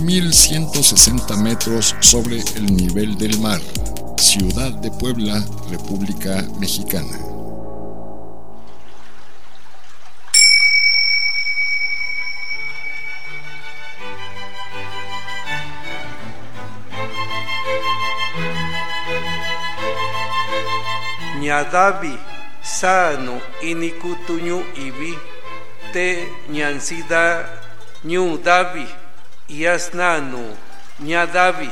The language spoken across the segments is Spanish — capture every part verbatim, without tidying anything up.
mil ciento sesenta metros sobre el nivel del mar. Ciudad de Puebla, República Mexicana. Ñadavi, sano, inikutuñu ibi, te ñansida, ñu davi, yasnano, ñadavi.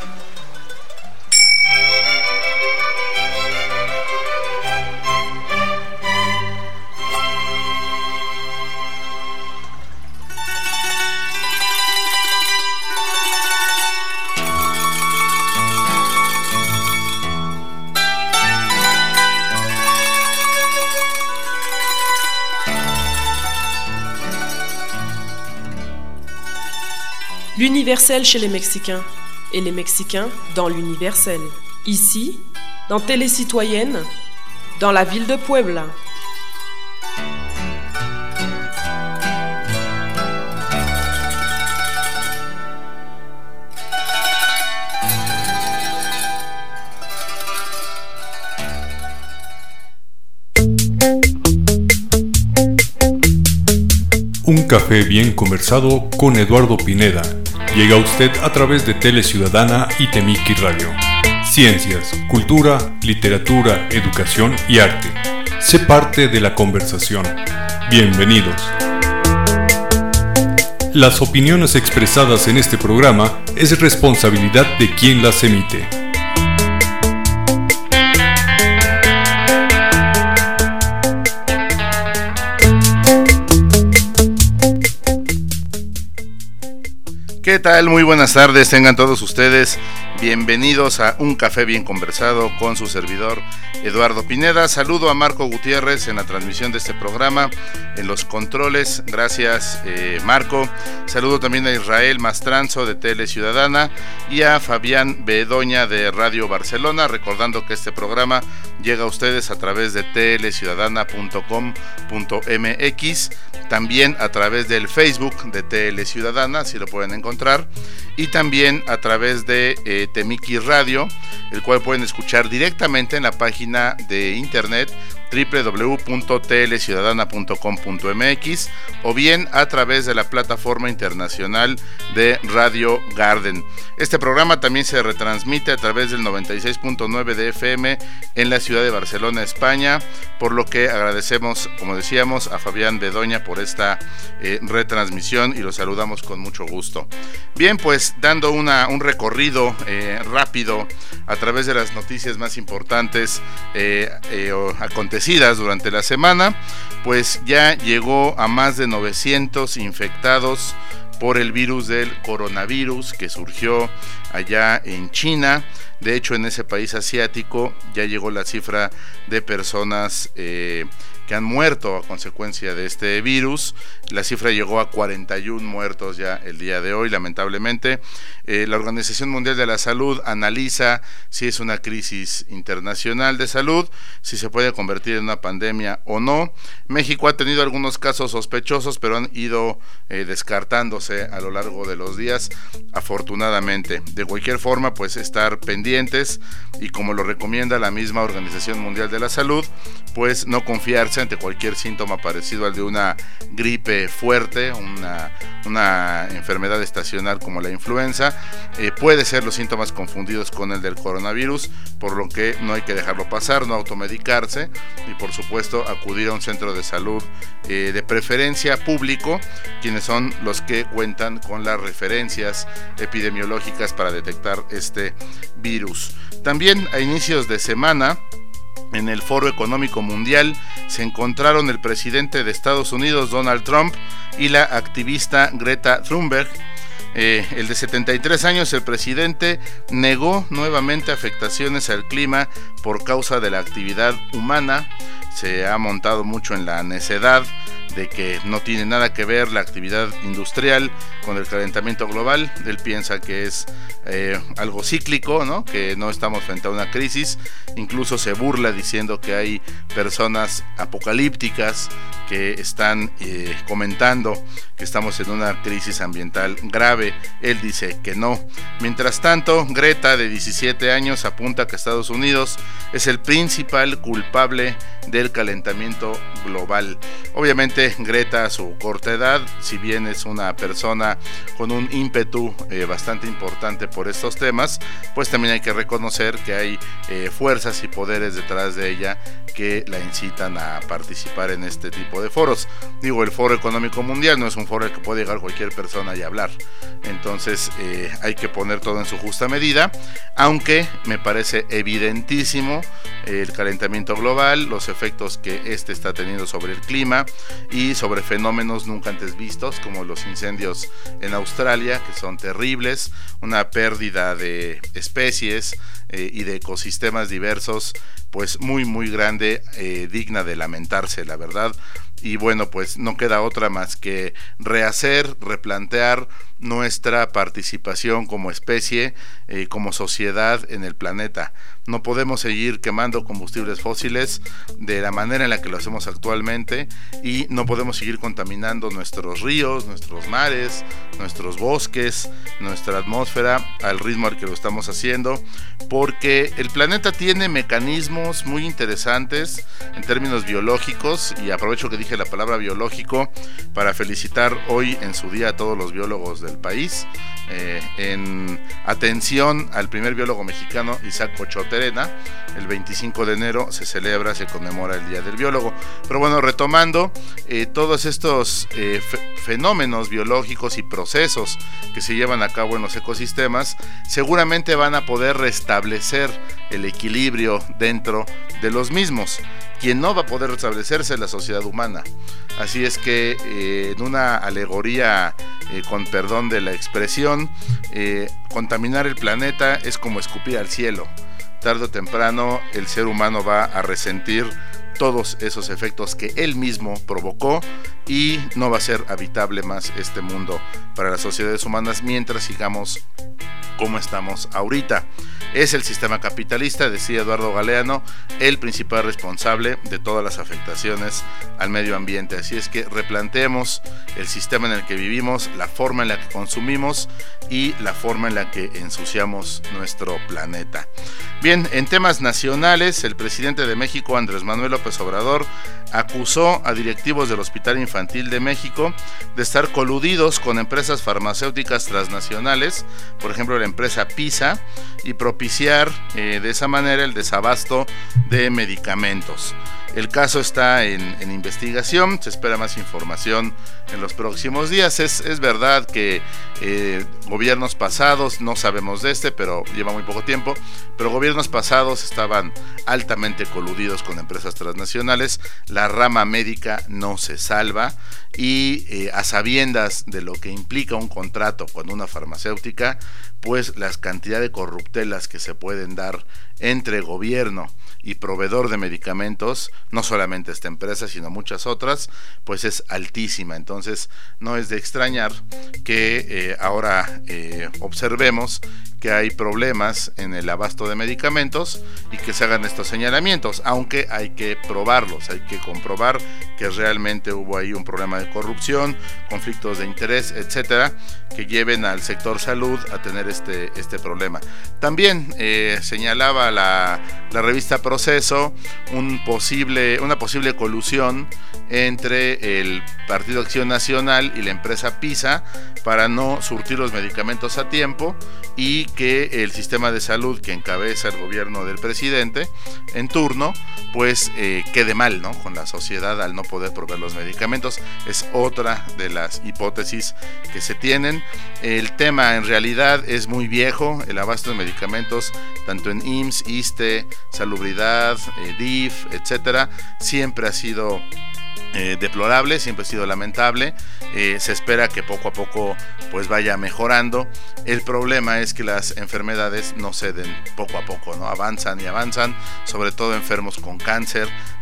L'universel chez les Mexicains, et les Mexicains dans l'universel. Ici, dans Télécitoyenne, dans la ville de Puebla. Un café bien conversado con Eduardo Pineda. Llega a usted a través de Tele Ciudadana y Temiki Radio. Ciencias, cultura, literatura, educación y arte. Sé parte de la conversación. Bienvenidos. Las opiniones expresadas en este programa es responsabilidad de quien las emite. ¿Qué tal? Muy buenas tardes, tengan todos ustedes bienvenidos a Un Café Bien Conversado con su servidor Eduardo Pineda. Saludo a Marco Gutiérrez en la transmisión de este programa, en los controles, gracias eh, Marco. Saludo también a Israel Mastranzo de Tele Ciudadana y a Fabián Bedoña de Radio Barcelona, recordando que este programa llega a ustedes a través de tele ciudadana punto com punto m x, también a través del Facebook de Tele Ciudadana, si lo pueden encontrar, y también a través de eh, Temiki Radio, el cual pueden escuchar directamente en la página de internet doble u doble u doble u punto tele ciudadana punto com punto m x o bien a través de la plataforma internacional de Radio Garden. Este programa también se retransmite a través del noventa y seis punto nueve de F M en la ciudad de Barcelona, España, por lo que agradecemos, como decíamos, a Fabián Bedoña por esta eh, retransmisión y los saludamos con mucho gusto. Bien, pues dando una, un recorrido eh, rápido a través de las noticias más importantes eh, eh, acontecidas durante la semana, pues ya llegó a más de novecientos infectados por el virus del coronavirus que surgió allá en China. De hecho, en ese país asiático ya llegó la cifra de personas eh, que han muerto a consecuencia de este virus. La cifra llegó a cuarenta y uno muertos ya el día de hoy, lamentablemente. Eh, la Organización Mundial de la Salud analiza si es una crisis internacional de salud, si se puede convertir en una pandemia o no. México ha tenido algunos casos sospechosos, pero han ido eh, descartándose a lo largo de los días, afortunadamente. De cualquier forma, pues estar pendientes y, como lo recomienda la misma Organización Mundial de la Salud, pues no confiarse ante cualquier síntoma parecido al de una gripe fuerte, una, una enfermedad estacional como la influenza. Eh, puede ser los síntomas confundidos con el del coronavirus, por lo que no hay que dejarlo pasar, no automedicarse y, por supuesto, acudir a un centro de salud eh, de preferencia público, quienes son los que cuentan con las referencias epidemiológicas para detectar este virus. También a inicios de semana, en el Foro Económico Mundial, se encontraron el presidente de Estados Unidos, Donald Trump, y la activista Greta Thunberg. Eh, el de setenta y tres años, el presidente negó nuevamente afectaciones al clima por causa de la actividad humana. Se ha montado mucho en la necedad de que no tiene nada que ver la actividad industrial con el calentamiento global. Él piensa que es eh, algo cíclico, ¿no? Que no estamos frente a una crisis. Incluso se burla diciendo que hay personas apocalípticas que están eh, comentando que estamos en una crisis ambiental grave. Él dice que no. Mientras tanto, Greta, de diecisiete años, apunta que Estados Unidos es el principal culpable del calentamiento global. Obviamente, Greta, a su corta edad, si bien es una persona con un ímpetu eh, bastante importante por estos temas, pues también hay que reconocer que hay eh, fuerzas y poderes detrás de ella que la incitan a participar en este tipo de foros. Digo, el Foro Económico Mundial no es un foro al que puede llegar cualquier persona y hablar. Entonces eh, hay que poner todo en su justa medida, aunque me parece evidentísimo eh, el calentamiento global, los efectos que este está teniendo sobre el clima y sobre fenómenos nunca antes vistos, como los incendios en Australia, que son terribles, una pérdida de especies eh, y de ecosistemas diversos pues muy muy grande, eh, digna de lamentarse, la verdad. Y bueno, pues no queda otra más que rehacer, replantear nuestra participación como especie, eh, como sociedad en el planeta. No podemos seguir quemando combustibles fósiles de la manera en la que lo hacemos actualmente, y no podemos seguir contaminando nuestros ríos, nuestros mares, nuestros bosques, nuestra atmósfera al ritmo al que lo estamos haciendo, porque el planeta tiene mecanismos muy interesantes en términos biológicos, y aprovecho que dije la palabra biológico para felicitar hoy en su día a todos los biólogos del país, eh, en atención al primer biólogo mexicano, Isaac Pochoterena. El veinticinco de enero se celebra, se conmemora el Día del Biólogo. Pero bueno, retomando, eh, todos estos eh, fenómenos biológicos y procesos que se llevan a cabo en los ecosistemas seguramente van a poder restablecer el equilibrio dentro de los mismos. Quien no va a poder restablecerse es la sociedad humana. Así es que eh, en una alegoría, eh, con perdón de la expresión, eh, contaminar el planeta es como escupir al cielo. Tarde o temprano el ser humano va a resentir todos esos efectos que él mismo provocó, y no va a ser habitable más este mundo para las sociedades humanas mientras sigamos como estamos ahorita. Es el sistema capitalista, decía Eduardo Galeano, el principal responsable de todas las afectaciones al medio ambiente. Así es que replanteemos el sistema en el que vivimos, la forma en la que consumimos y la forma en la que ensuciamos nuestro planeta. Bien, en temas nacionales, el presidente de México, Andrés Manuel López Obrador, acusó a directivos del Hospital Infantil de México de estar coludidos con empresas farmacéuticas transnacionales, por ejemplo la empresa PISA, y propiciar eh, de esa manera el desabasto de medicamentos. El caso está en, en investigación, se espera más información en los próximos días. Es, es verdad que eh, gobiernos pasados, no sabemos de este, pero lleva muy poco tiempo, pero gobiernos pasados estaban altamente coludidos con empresas transnacionales. La rama médica no se salva, y eh, a sabiendas de lo que implica un contrato con una farmacéutica, pues las cantidad de corruptelas que se pueden dar entre gobierno y proveedor de medicamentos, no solamente esta empresa sino muchas otras, pues es altísima. Entonces no es de extrañar que eh, ahora eh, observemos que hay problemas en el abasto de medicamentos y que se hagan estos señalamientos, aunque hay que probarlos, hay que comprobar que realmente hubo ahí un problema de corrupción, conflictos de interés, etcétera, que lleven al sector salud a tener este, este problema. También eh, señalaba la, la revista Proceso un posible, una posible colusión entre el Partido Acción Nacional y la empresa PISA para no surtir los medicamentos a tiempo, y que el sistema de salud que encabeza el gobierno del presidente en turno pues eh, quede mal, ¿no?, con la sociedad al no poder proveer los medicamentos. Es otra de las hipótesis que se tienen. El tema en realidad es muy viejo, el abasto de medicamentos tanto en I M S S, ISSSTE, Salubridad, eh, D I F, etcétera, siempre ha sido Eh, deplorable, siempre ha sido lamentable. Eh, se espera que poco a poco pues vaya mejorando. El problema es que las enfermedades no ceden poco a poco, ¿no? Avanzan y avanzan, sobre todo enfermos con cáncer.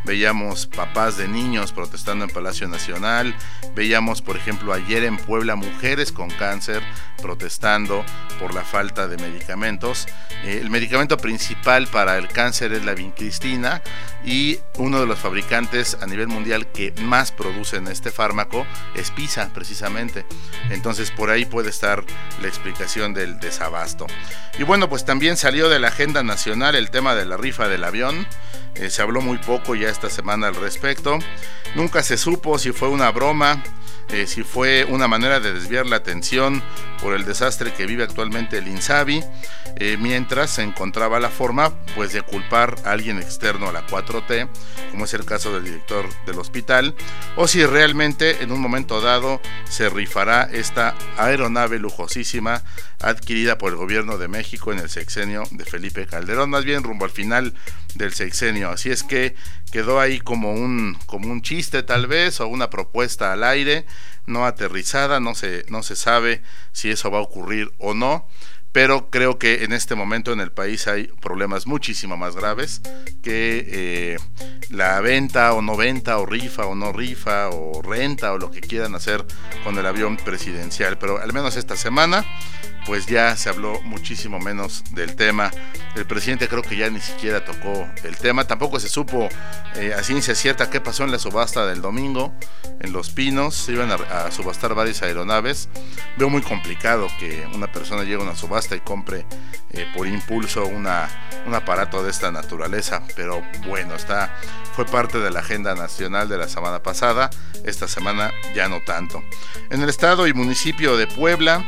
veíamos papás de niños protestando en Palacio Nacional, veíamos por ejemplo ayer en Puebla mujeres con cáncer protestando por la falta de medicamentos. Eh, el medicamento principal para el cáncer es la vincristina y uno de los fabricantes a nivel mundial que más producen este fármaco es PiSA, precisamente. Entonces por ahí puede estar la explicación del desabasto. Y bueno, pues también salió de la agenda nacional el tema de la rifa del avión. Eh, se habló muy poco ya esta semana al respecto. Nunca se supo si fue una broma, eh, si fue una manera de desviar la atención por el desastre que vive actualmente el INSABI, eh, mientras se encontraba la forma pues de culpar a alguien externo a la cuatro T, como es el caso del director del hospital, o si realmente en un momento dado se rifará esta aeronave lujosísima adquirida por el gobierno de México en el sexenio de Felipe Calderón, más bien rumbo al final del sexenio. Así es que quedó ahí como un, como un chiste tal vez, o una propuesta al aire, no aterrizada, no se, no se sabe si eso va a ocurrir o no, pero creo que en este momento en el país hay problemas muchísimo más graves que eh, la venta o no venta, o rifa o no rifa, o renta, o lo que quieran hacer con el avión presidencial. Pero al menos esta semana pues ya se habló muchísimo menos del tema. El presidente creo que ya ni siquiera tocó el tema. Tampoco se supo eh, a ciencia cierta qué pasó en la subasta del domingo en Los Pinos. Se iban a, a subastar varias aeronaves. Veo muy complicado que una persona llegue a una subasta y compre eh, por impulso una, un aparato de esta naturaleza, pero bueno, está, fue parte de la agenda nacional de la semana pasada. Esta semana ya no tanto. En el estado y municipio de Puebla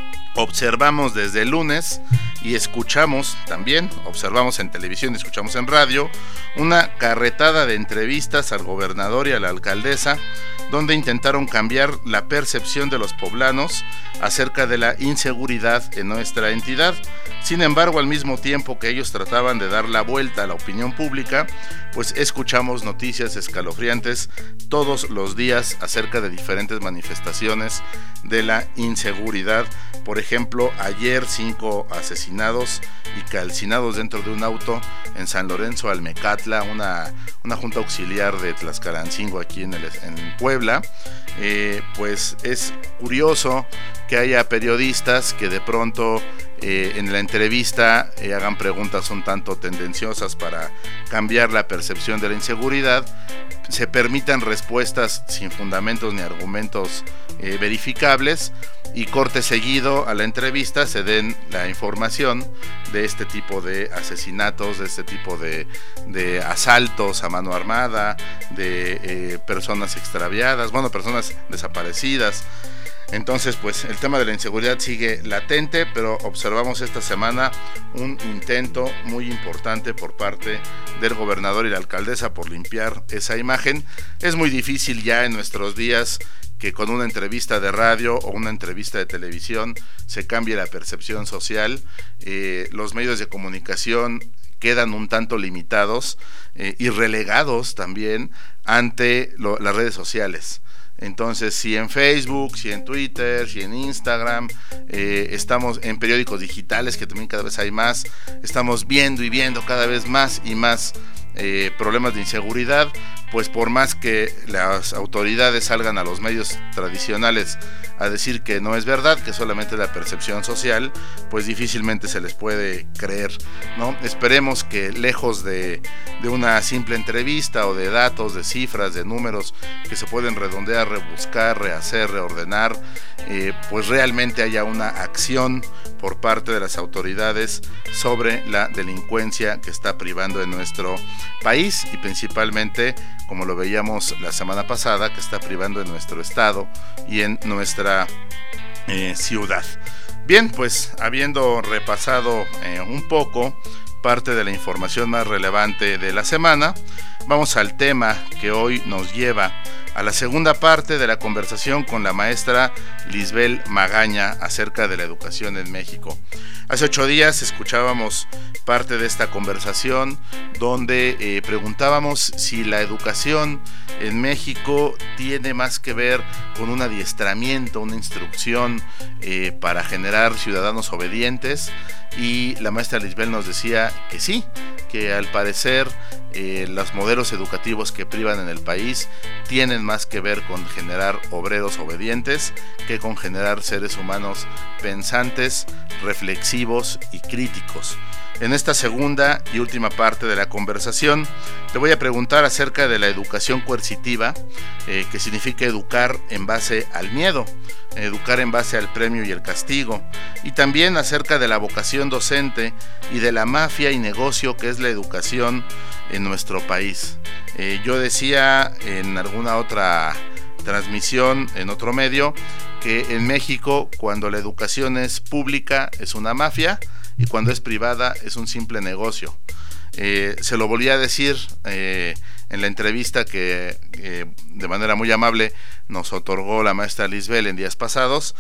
observamos desde el lunes y escuchamos también, observamos en televisión y escuchamos en radio, una carretada de entrevistas al gobernador y a la alcaldesa, donde intentaron cambiar la percepción de los poblanos acerca de la inseguridad en nuestra entidad. Sin embargo, al mismo tiempo que ellos trataban de dar la vuelta a la opinión pública, pues escuchamos noticias escalofriantes todos los días acerca de diferentes manifestaciones de la inseguridad. Por ejemplo, ayer cinco asesinados y calcinados dentro de un auto en San Lorenzo Almecatla, una, una junta auxiliar de Tlaxcalancingo aquí en, el, en Puebla. Eh, pues es curioso que haya periodistas que de pronto eh, en la entrevista eh, hagan preguntas un tanto tendenciosas para cambiar la percepción de la inseguridad, se permitan respuestas sin fundamentos ni argumentos eh, verificables, y corte seguido a la entrevista se den la información de este tipo de asesinatos, de este tipo de, de asaltos a mano armada, de eh, personas extraviadas, bueno, personas desaparecidas. Entonces, pues el tema de la inseguridad sigue latente, pero observamos esta semana un intento muy importante por parte del gobernador y la alcaldesa por limpiar esa imagen. Es muy difícil ya en nuestros días que con una entrevista de radio o una entrevista de televisión se cambie la percepción social. Eh, los medios de comunicación quedan un tanto limitados eh, y relegados también ante lo, las redes sociales. Entonces, si en Facebook, si en Twitter, si en Instagram, eh, estamos en periódicos digitales, que también cada vez hay más, estamos viendo y viendo cada vez más y más eh, problemas de inseguridad, pues por más que las autoridades salgan a los medios tradicionales a decir que no es verdad, que solamente es la percepción social, pues difícilmente se les puede creer, ¿no? Esperemos que lejos de, de una simple entrevista o de datos, de cifras, de números que se pueden redondear, rebuscar, rehacer, reordenar, eh, pues realmente haya una acción por parte de las autoridades sobre la delincuencia que está privando en nuestro país y principalmente, como lo veíamos la semana pasada, que está privando en nuestro estado y en nuestra eh, ciudad. Bien, pues habiendo repasado eh, un poco parte de la información más relevante de la semana, vamos al tema que hoy nos lleva a la segunda parte de la conversación con la maestra Lisbel Magaña acerca de la educación en México. Hace ocho días escuchábamos parte de esta conversación donde eh, preguntábamos si la educación en México tiene más que ver con un adiestramiento, una instrucción eh, para generar ciudadanos obedientes, y la maestra Lisbel nos decía que sí, que al parecer eh, los modelos educativos que privan en el país tienen más que ver con generar obreros obedientes que con generar seres humanos pensantes, reflexivos y críticos. En esta segunda y última parte de la conversación te voy a preguntar acerca de la educación coercitiva, eh, que significa educar en base al miedo, educar en base al premio y el castigo, y también acerca de la vocación docente y de la mafia y negocio que es la educación en nuestro país. Eh, yo decía en alguna otra transmisión, en otro medio, que en México cuando la educación es pública es una mafia, y cuando es privada es un simple negocio. Eh, se lo volví a decir eh, en la entrevista que eh, de manera muy amable nos otorgó la maestra Lisbel en días pasados,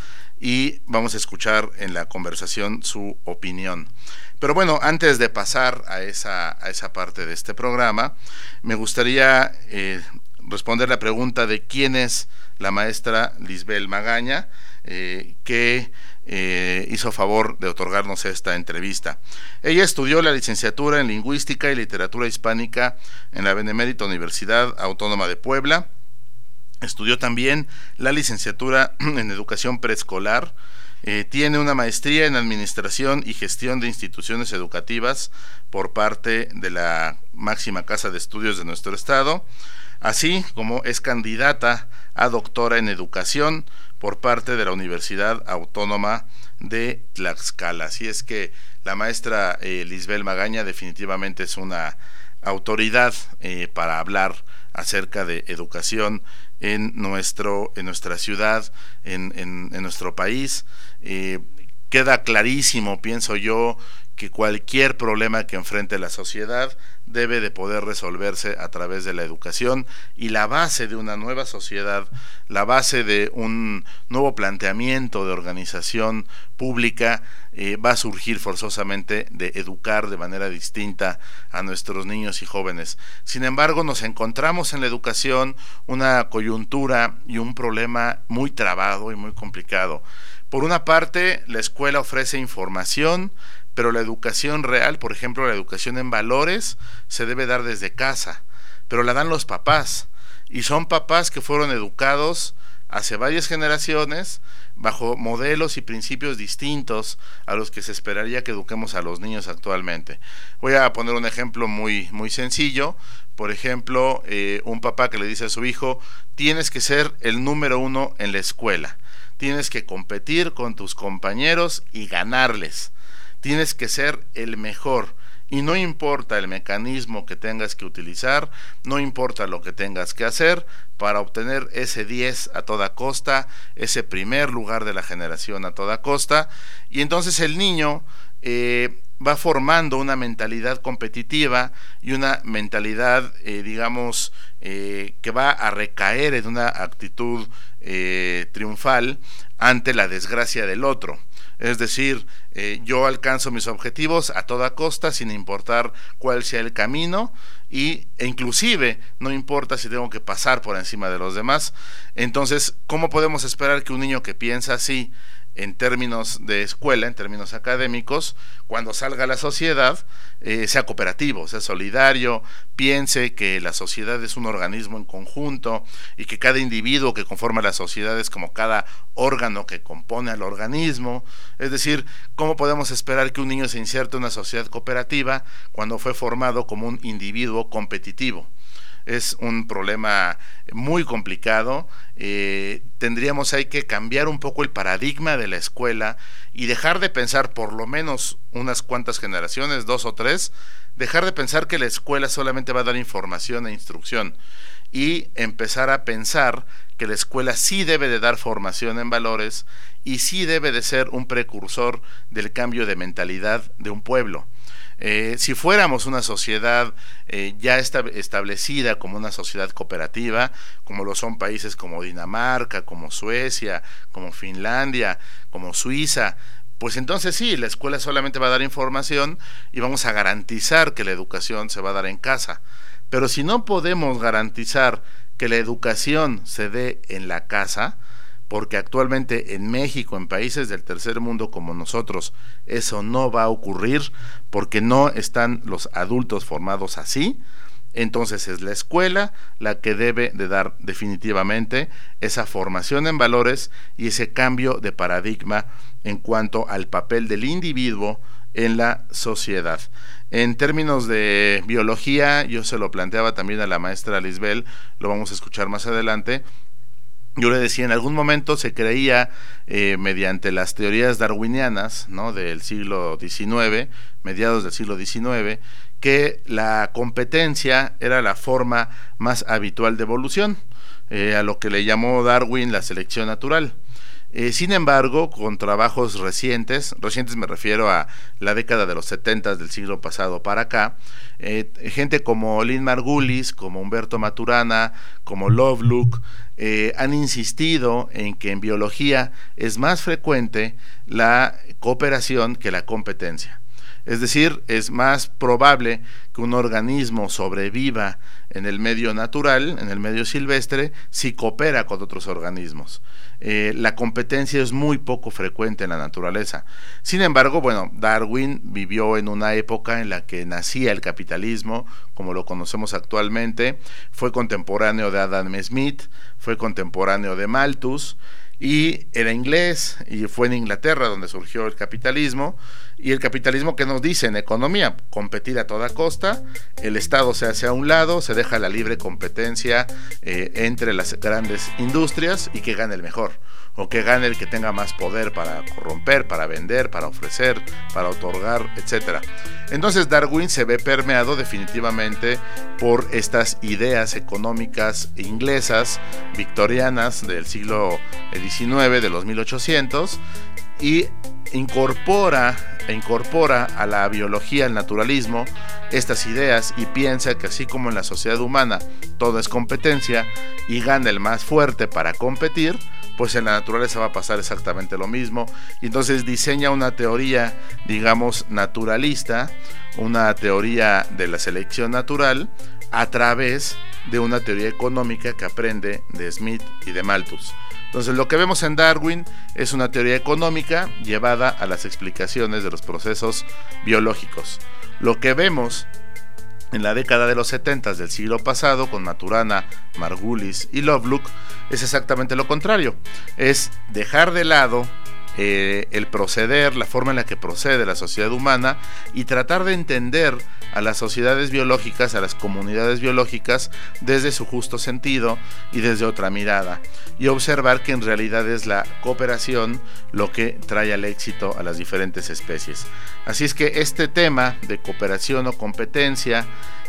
y vamos a escuchar en la conversación su opinión. Pero bueno, antes de pasar a esa, a esa parte de este programa, me gustaría eh, responder la pregunta de quién es la maestra Lisbel Magaña, eh, que Eh, hizo favor de otorgarnos esta entrevista. Ella estudió la licenciatura en Lingüística y Literatura Hispánica en la Benemérita Universidad Autónoma de Puebla. Estudió también la licenciatura en Educación Preescolar. Eh, tiene una maestría en Administración y Gestión de Instituciones Educativas por parte de la máxima casa de estudios de nuestro estado, así como es candidata a doctora en Educación por parte de la Universidad Autónoma de Tlaxcala. Así es que la maestra eh, Lisbel Magaña definitivamente es una autoridad eh, para hablar acerca de educación en nuestro en nuestra ciudad, en, en, en nuestro país. Eh, queda clarísimo, pienso yo, que cualquier problema que enfrente la sociedad debe de poder resolverse a través de la educación, y la base de una nueva sociedad, la base de un nuevo planteamiento de organización pública eh, va a surgir forzosamente de educar de manera distinta a nuestros niños y jóvenes. Sin embargo, nos encontramos en la educación una coyuntura y un problema muy trabado y muy complicado. Por una parte, la escuela ofrece información, pero la educación real, por ejemplo, la educación en valores, se debe dar desde casa, pero la dan los papás, y son papás que fueron educados hace varias generaciones bajo modelos y principios distintos a los que se esperaría que eduquemos a los niños actualmente. Voy a poner un ejemplo muy, muy sencillo. Por ejemplo, eh, un papá que le dice a su hijo: tienes que ser el número uno en la escuela, tienes que competir con tus compañeros y ganarles, tienes que ser el mejor, y no importa el mecanismo que tengas que utilizar, no importa lo que tengas que hacer para obtener ese diez a toda costa, ese primer lugar de la generación a toda costa. Y entonces el niño eh, va formando una mentalidad competitiva y una mentalidad, eh, digamos, eh, que va a recaer en una actitud eh, triunfal ante la desgracia del otro. Es decir, eh, yo alcanzo mis objetivos a toda costa sin importar cuál sea el camino, y, e inclusive no importa si tengo que pasar por encima de los demás. Entonces, ¿cómo podemos esperar que un niño que piensa así en términos de escuela, en términos académicos, cuando salga a la sociedad, eh, sea cooperativo, sea solidario, piense que la sociedad es un organismo en conjunto y que cada individuo que conforma la sociedad es como cada órgano que compone al organismo? Es decir, ¿cómo podemos esperar que un niño se inserte en una sociedad cooperativa cuando fue formado como un individuo competitivo? Es un problema muy complicado. Eh, tendríamos hay que cambiar un poco el paradigma de la escuela y dejar de pensar, por lo menos unas cuantas generaciones, dos o tres, dejar de pensar que la escuela solamente va a dar información e instrucción, y empezar a pensar que la escuela sí debe de dar formación en valores y sí debe de ser un precursor del cambio de mentalidad de un pueblo. Eh, si fuéramos una sociedad eh, ya esta, establecida como una sociedad cooperativa, como lo son países como Dinamarca, como Suecia, como Finlandia, como Suiza, pues entonces sí, la escuela solamente va a dar información y vamos a garantizar que la educación se va a dar en casa. Pero si no podemos garantizar que la educación se dé en la casa, porque actualmente en México, en países del tercer mundo como nosotros, eso no va a ocurrir, porque no están los adultos formados así. Entonces es la escuela la que debe de dar definitivamente esa formación en valores y ese cambio de paradigma en cuanto al papel del individuo en la sociedad. En términos de biología, yo se lo planteaba también a la maestra Lisbel, lo vamos a escuchar más adelante. Yo le decía, en algún momento se creía, eh, mediante las teorías darwinianas, ¿no?, del siglo diecinueve, mediados del siglo diecinueve, que la competencia era la forma más habitual de evolución, eh, a lo que le llamó Darwin la selección natural. Eh, sin embargo, con trabajos recientes, recientes me refiero a la década de los setenta del siglo pasado para acá, eh, gente como Lynn Margulis, como Humberto Maturana, como Lovelock, eh, han insistido en que en biología es más frecuente la cooperación que la competencia. Es decir, es más probable que un organismo sobreviva en el medio natural, en el medio silvestre, si coopera con otros organismos. Eh, la competencia es muy poco frecuente en la naturaleza. Sin embargo, bueno, Darwin vivió en una época en la que nacía el capitalismo, como lo conocemos actualmente, fue contemporáneo de Adam Smith, fue contemporáneo de Malthus, y era inglés, y fue en Inglaterra donde surgió el capitalismo. Y el capitalismo, que nos dice en economía, competir a toda costa, el Estado se hace a un lado, se deja la libre competencia eh, entre las grandes industrias, y que gane el mejor, o que gane el que tenga más poder para corromper, para vender, para ofrecer, para otorgar, etcétera. Entonces Darwin se ve permeado definitivamente por estas ideas económicas inglesas, victorianas del siglo diecinueve, de los mil ochocientos, y incorpora e incorpora a la biología, al naturalismo, estas ideas, y piensa que así como en la sociedad humana todo es competencia y gana el más fuerte para competir, pues en la naturaleza va a pasar exactamente lo mismo. Y entonces diseña una teoría, digamos, naturalista, una teoría de la selección natural, a través de una teoría económica que aprende de Smith y de Malthus. Entonces lo que vemos en Darwin es una teoría económica llevada a las explicaciones de los procesos biológicos. Lo que vemos en la década de los setenta del siglo pasado, con Maturana, Margulis y Lovelock, es exactamente lo contrario. Es dejar de lado eh, el proceder, la forma en la que procede la sociedad humana, y tratar de entender a las sociedades biológicas, a las comunidades biológicas, desde su justo sentido y desde otra mirada, y observar que en realidad es la cooperación lo que trae al éxito a las diferentes especies. Así es que este tema de cooperación o competencia,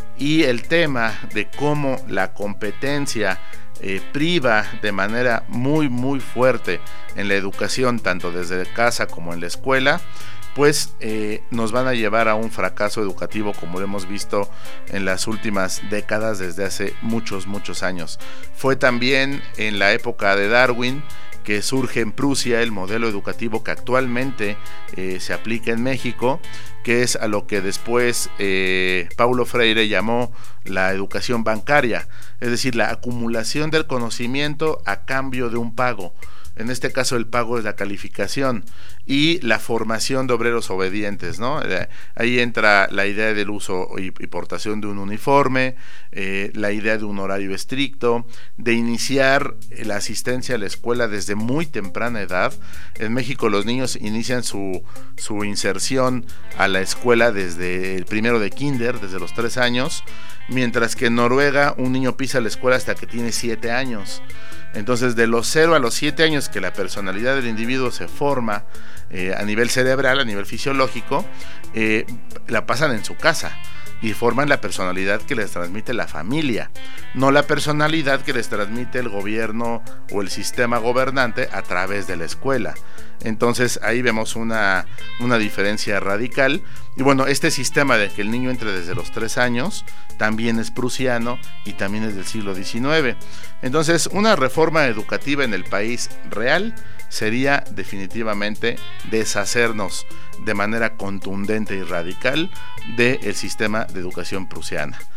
y el tema de cómo la competencia eh, priva de manera muy muy fuerte en la educación, tanto desde casa como en la escuela, pues eh, nos van a llevar a un fracaso educativo, como lo hemos visto en las últimas décadas, desde hace muchos muchos años. Fue también en la época de Darwin que surge en Prusia el modelo educativo que actualmente eh, se aplica en México, que es a lo que después eh, Paulo Freire llamó la educación bancaria, es decir, la acumulación del conocimiento a cambio de un pago. En este caso el pago es la calificación y la formación de obreros obedientes, ¿no? Ahí entra la idea del uso y portación de un uniforme, eh, la idea de un horario estricto, de iniciar la asistencia a la escuela desde muy temprana edad. En México los niños inician su, su inserción a la escuela desde el primero de kinder, desde los tres años, mientras que en Noruega un niño pisa la escuela hasta que tiene siete años. Entonces, de los cero a los siete años que la personalidad del individuo se forma eh, a nivel cerebral, a nivel fisiológico, eh, la pasan en su casa y forman la personalidad que les transmite la familia, no la personalidad que les transmite el gobierno o el sistema gobernante a través de la escuela. Entonces ahí vemos una, una diferencia radical. Y bueno, este sistema de que el niño entre desde los tres años también es prusiano y también es del siglo diecinueve. Entonces una reforma educativa en el país real sería definitivamente deshacernos de manera contundente y radical del sistema de educación prusiana.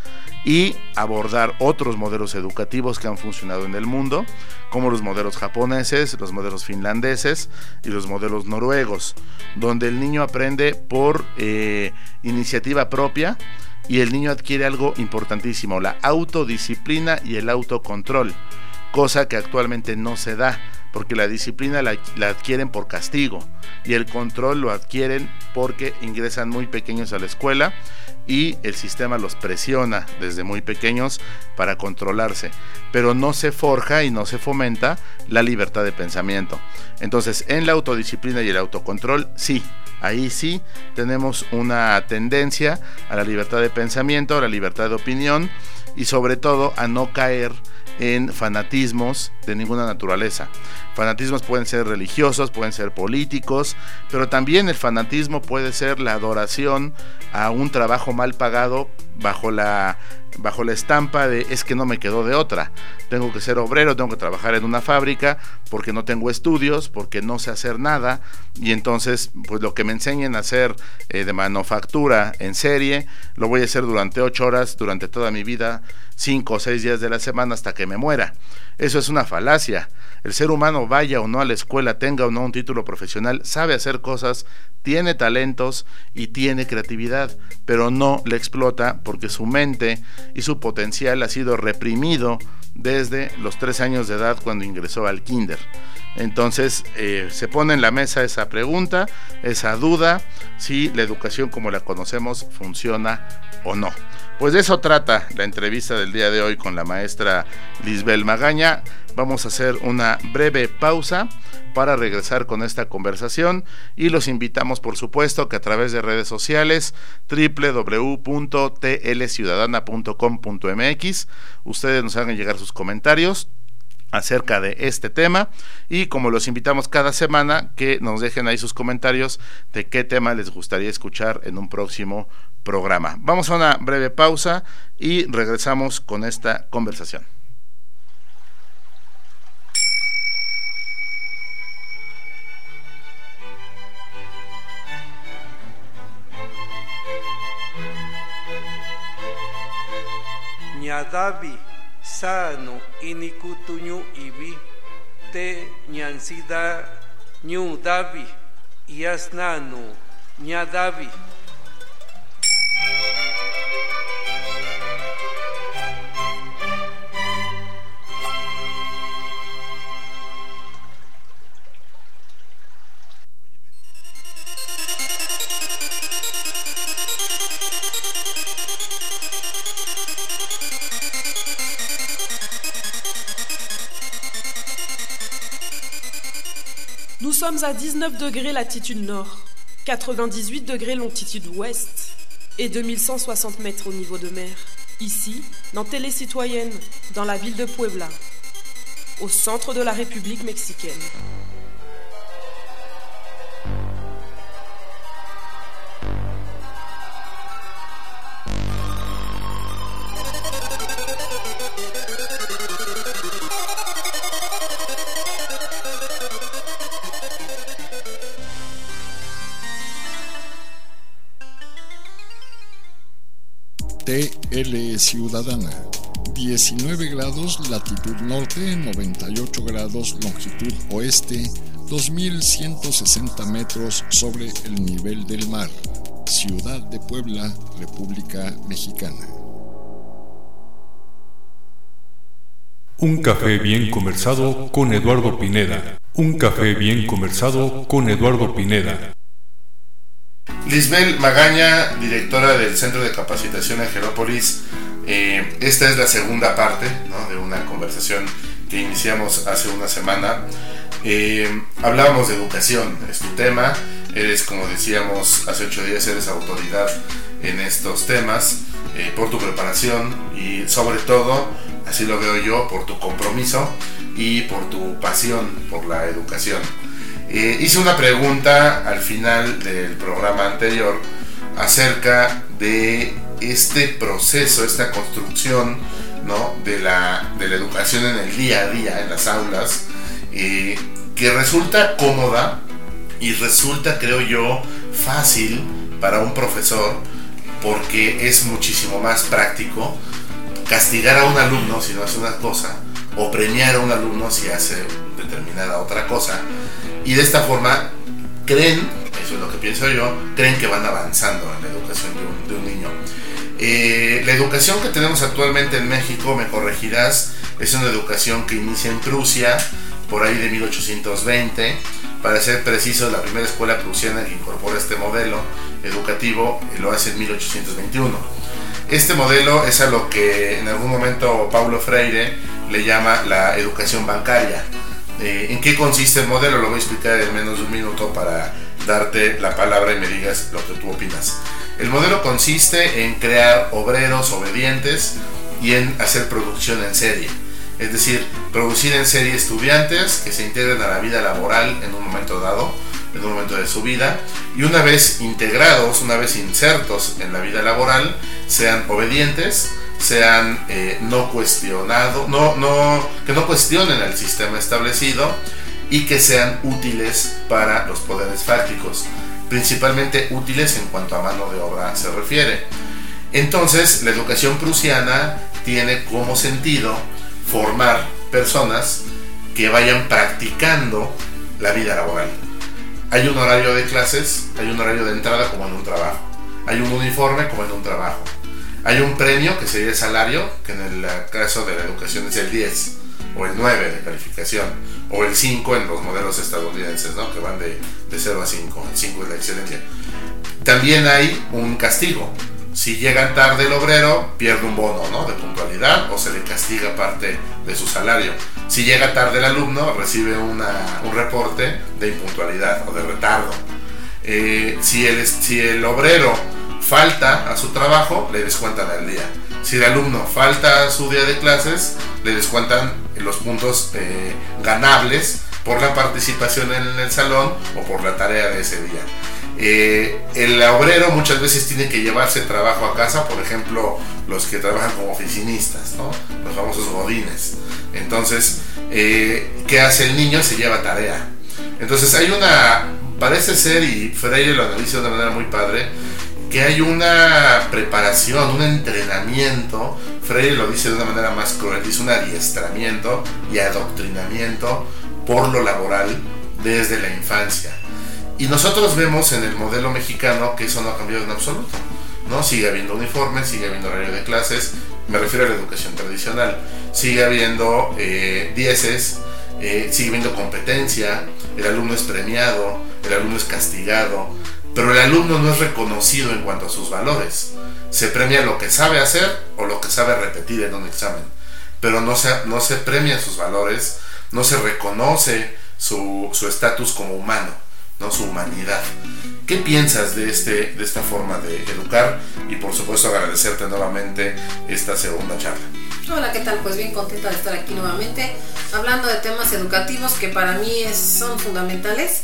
y abordar otros modelos educativos que han funcionado en el mundo, como los modelos japoneses, los modelos finlandeses y los modelos noruegos, donde el niño aprende por eh, iniciativa propia y el niño adquiere algo importantísimo, la autodisciplina y el autocontrol, cosa que actualmente no se da, porque la disciplina la, la adquieren por castigo y el control lo adquieren porque ingresan muy pequeños a la escuela y el sistema los presiona desde muy pequeños para controlarse, pero no se forja y no se fomenta la libertad de pensamiento. Entonces, en la autodisciplina y el autocontrol, sí, ahí sí tenemos una tendencia a la libertad de pensamiento, a la libertad de opinión y sobre todo a no caer en fanatismos de ninguna naturaleza. Fanatismos pueden ser religiosos, pueden ser políticos, pero también el fanatismo puede ser la adoración a un trabajo mal pagado bajo la bajo la estampa de es que no me quedó de otra, tengo que ser obrero, tengo que trabajar en una fábrica porque no tengo estudios, porque no sé hacer nada y entonces pues lo que me enseñen a hacer eh, de manufactura en serie lo voy a hacer durante ocho horas durante toda mi vida, cinco o seis días de la semana hasta que me muera. Eso es una falacia. El ser humano, vaya o no a la escuela, tenga o no un título profesional, sabe hacer cosas, tiene talentos y tiene creatividad, pero no le explota porque su mente y su potencial ha sido reprimido desde los tres años de edad cuando ingresó al kinder. Entonces eh, se pone en la mesa esa pregunta, esa duda, si la educación como la conocemos funciona o no. Pues de eso trata la entrevista del día de hoy con la maestra Lisbel Magaña. Vamos a hacer una breve pausa para regresar con esta conversación y los invitamos por supuesto que a través de redes sociales doble u doble u doble u punto t l ciudadana punto com punto m x ustedes nos hagan llegar sus comentarios acerca de este tema y como los invitamos cada semana que nos dejen ahí sus comentarios de qué tema les gustaría escuchar en un próximo programa. Vamos a una breve pausa y regresamos con esta conversación. Ñadavi sano inikutuñu ibi te ñansida ñu davi yasnanu ñadavi. Nous sommes à dix-neuf degrés latitude nord, quatre-vingt-dix-huit degrés longitude ouest et deux mille cent soixante mètres au niveau de mer. Ici, dans Télé Citoyenne, dans la ville de Puebla, au centre de la République mexicaine. T L Ciudadana, diecinueve grados latitud norte, noventa y ocho grados longitud oeste, dos mil ciento sesenta metros sobre el nivel del mar, Ciudad de Puebla, República Mexicana. Un café bien conversado con Eduardo Pineda. Un café bien conversado con Eduardo Pineda. Lisbel Magaña, directora del Centro de Capacitación Angelópolis. Eh, esta es la segunda parte, ¿no?, de una conversación que iniciamos hace una semana. Eh, hablábamos de educación, es tu tema. Eres, como decíamos hace ocho días, eres autoridad en estos temas eh, por tu preparación y sobre todo, así lo veo yo, por tu compromiso y por tu pasión por la educación. Eh, hice una pregunta al final del programa anterior acerca de este proceso, esta construcción, ¿no?, de la, de la educación en el día a día, en las aulas, eh, que resulta cómoda y resulta, creo yo, fácil para un profesor porque es muchísimo más práctico castigar a un alumno si no hace una cosa, o premiar a un alumno si hace determinada otra cosa, y de esta forma creen, eso es lo que pienso yo, creen que van avanzando en la educación de un, de un niño. Eh, la educación que tenemos actualmente en México, me corregirás, es una educación que inicia en Prusia, por ahí de mil ochocientos veinte, para ser preciso, la primera escuela prusiana que incorpora este modelo educativo lo hace en mil ochocientos veintiuno. Este modelo es a lo que en algún momento Paulo Freire le llama la educación bancaria. Eh, ¿En qué consiste el modelo? Lo voy a explicar en menos de un minuto para darte la palabra y me digas lo que tú opinas. El modelo consiste en crear obreros obedientes y en hacer producción en serie. Es decir, producir en serie estudiantes que se integren a la vida laboral en un momento dado, en un momento de su vida, y una vez integrados, una vez insertos en la vida laboral, sean obedientes, sean eh, no cuestionados, no, no, que no cuestionen el sistema establecido y que sean útiles para los poderes fácticos, principalmente útiles en cuanto a mano de obra se refiere. Entonces, la educación prusiana tiene como sentido formar personas que vayan practicando la vida laboral. Hay un horario de clases, hay un horario de entrada como en un trabajo, hay un uniforme como en un trabajo, hay un premio que sería el salario, que en el caso de la educación es el diez o el nueve de calificación, o el cinco en los modelos estadounidenses, ¿no? Que van de, de cero a cinco, el cinco es la excelencia. También hay un castigo. Si llegan tarde el obrero, pierde un bono, ¿no?, de puntualidad, o se le castiga parte de su salario. Si llega tarde el alumno, recibe una, un reporte de impuntualidad o de retardo. Eh, si, el, si el obrero falta a su trabajo, le descuentan el día. Si el alumno falta a su día de clases, le descuentan los puntos eh, ganables por la participación en el salón o por la tarea de ese día. Eh, el obrero muchas veces tiene que llevarse trabajo a casa, por ejemplo, los que trabajan como oficinistas, ¿no?, los famosos godines. Entonces, eh, ¿qué hace el niño? Se lleva tarea. Entonces hay una, parece ser, y Freire lo analiza de una manera muy padre, que hay una preparación, un entrenamiento, Freire lo dice de una manera más cruel, dice un adiestramiento y adoctrinamiento por lo laboral desde la infancia. Y nosotros vemos en el modelo mexicano que eso no ha cambiado en absoluto, ¿no? Sigue habiendo uniformes, sigue habiendo horario de clases, me refiero a la educación tradicional, sigue habiendo eh, dieces, eh, sigue habiendo competencia, el alumno es premiado, el alumno es castigado, pero el alumno no es reconocido en cuanto a sus valores. Se premia lo que sabe hacer o lo que sabe repetir en un examen, pero no se, no se premia sus valores, no se reconoce su su estatus como humano, ¿no?, su humanidad. ¿Qué piensas de, este, de esta forma de educar? Y por supuesto agradecerte nuevamente esta segunda charla. Hola, ¿qué tal? Pues bien contenta de estar aquí nuevamente hablando de temas educativos que para mí es, son fundamentales.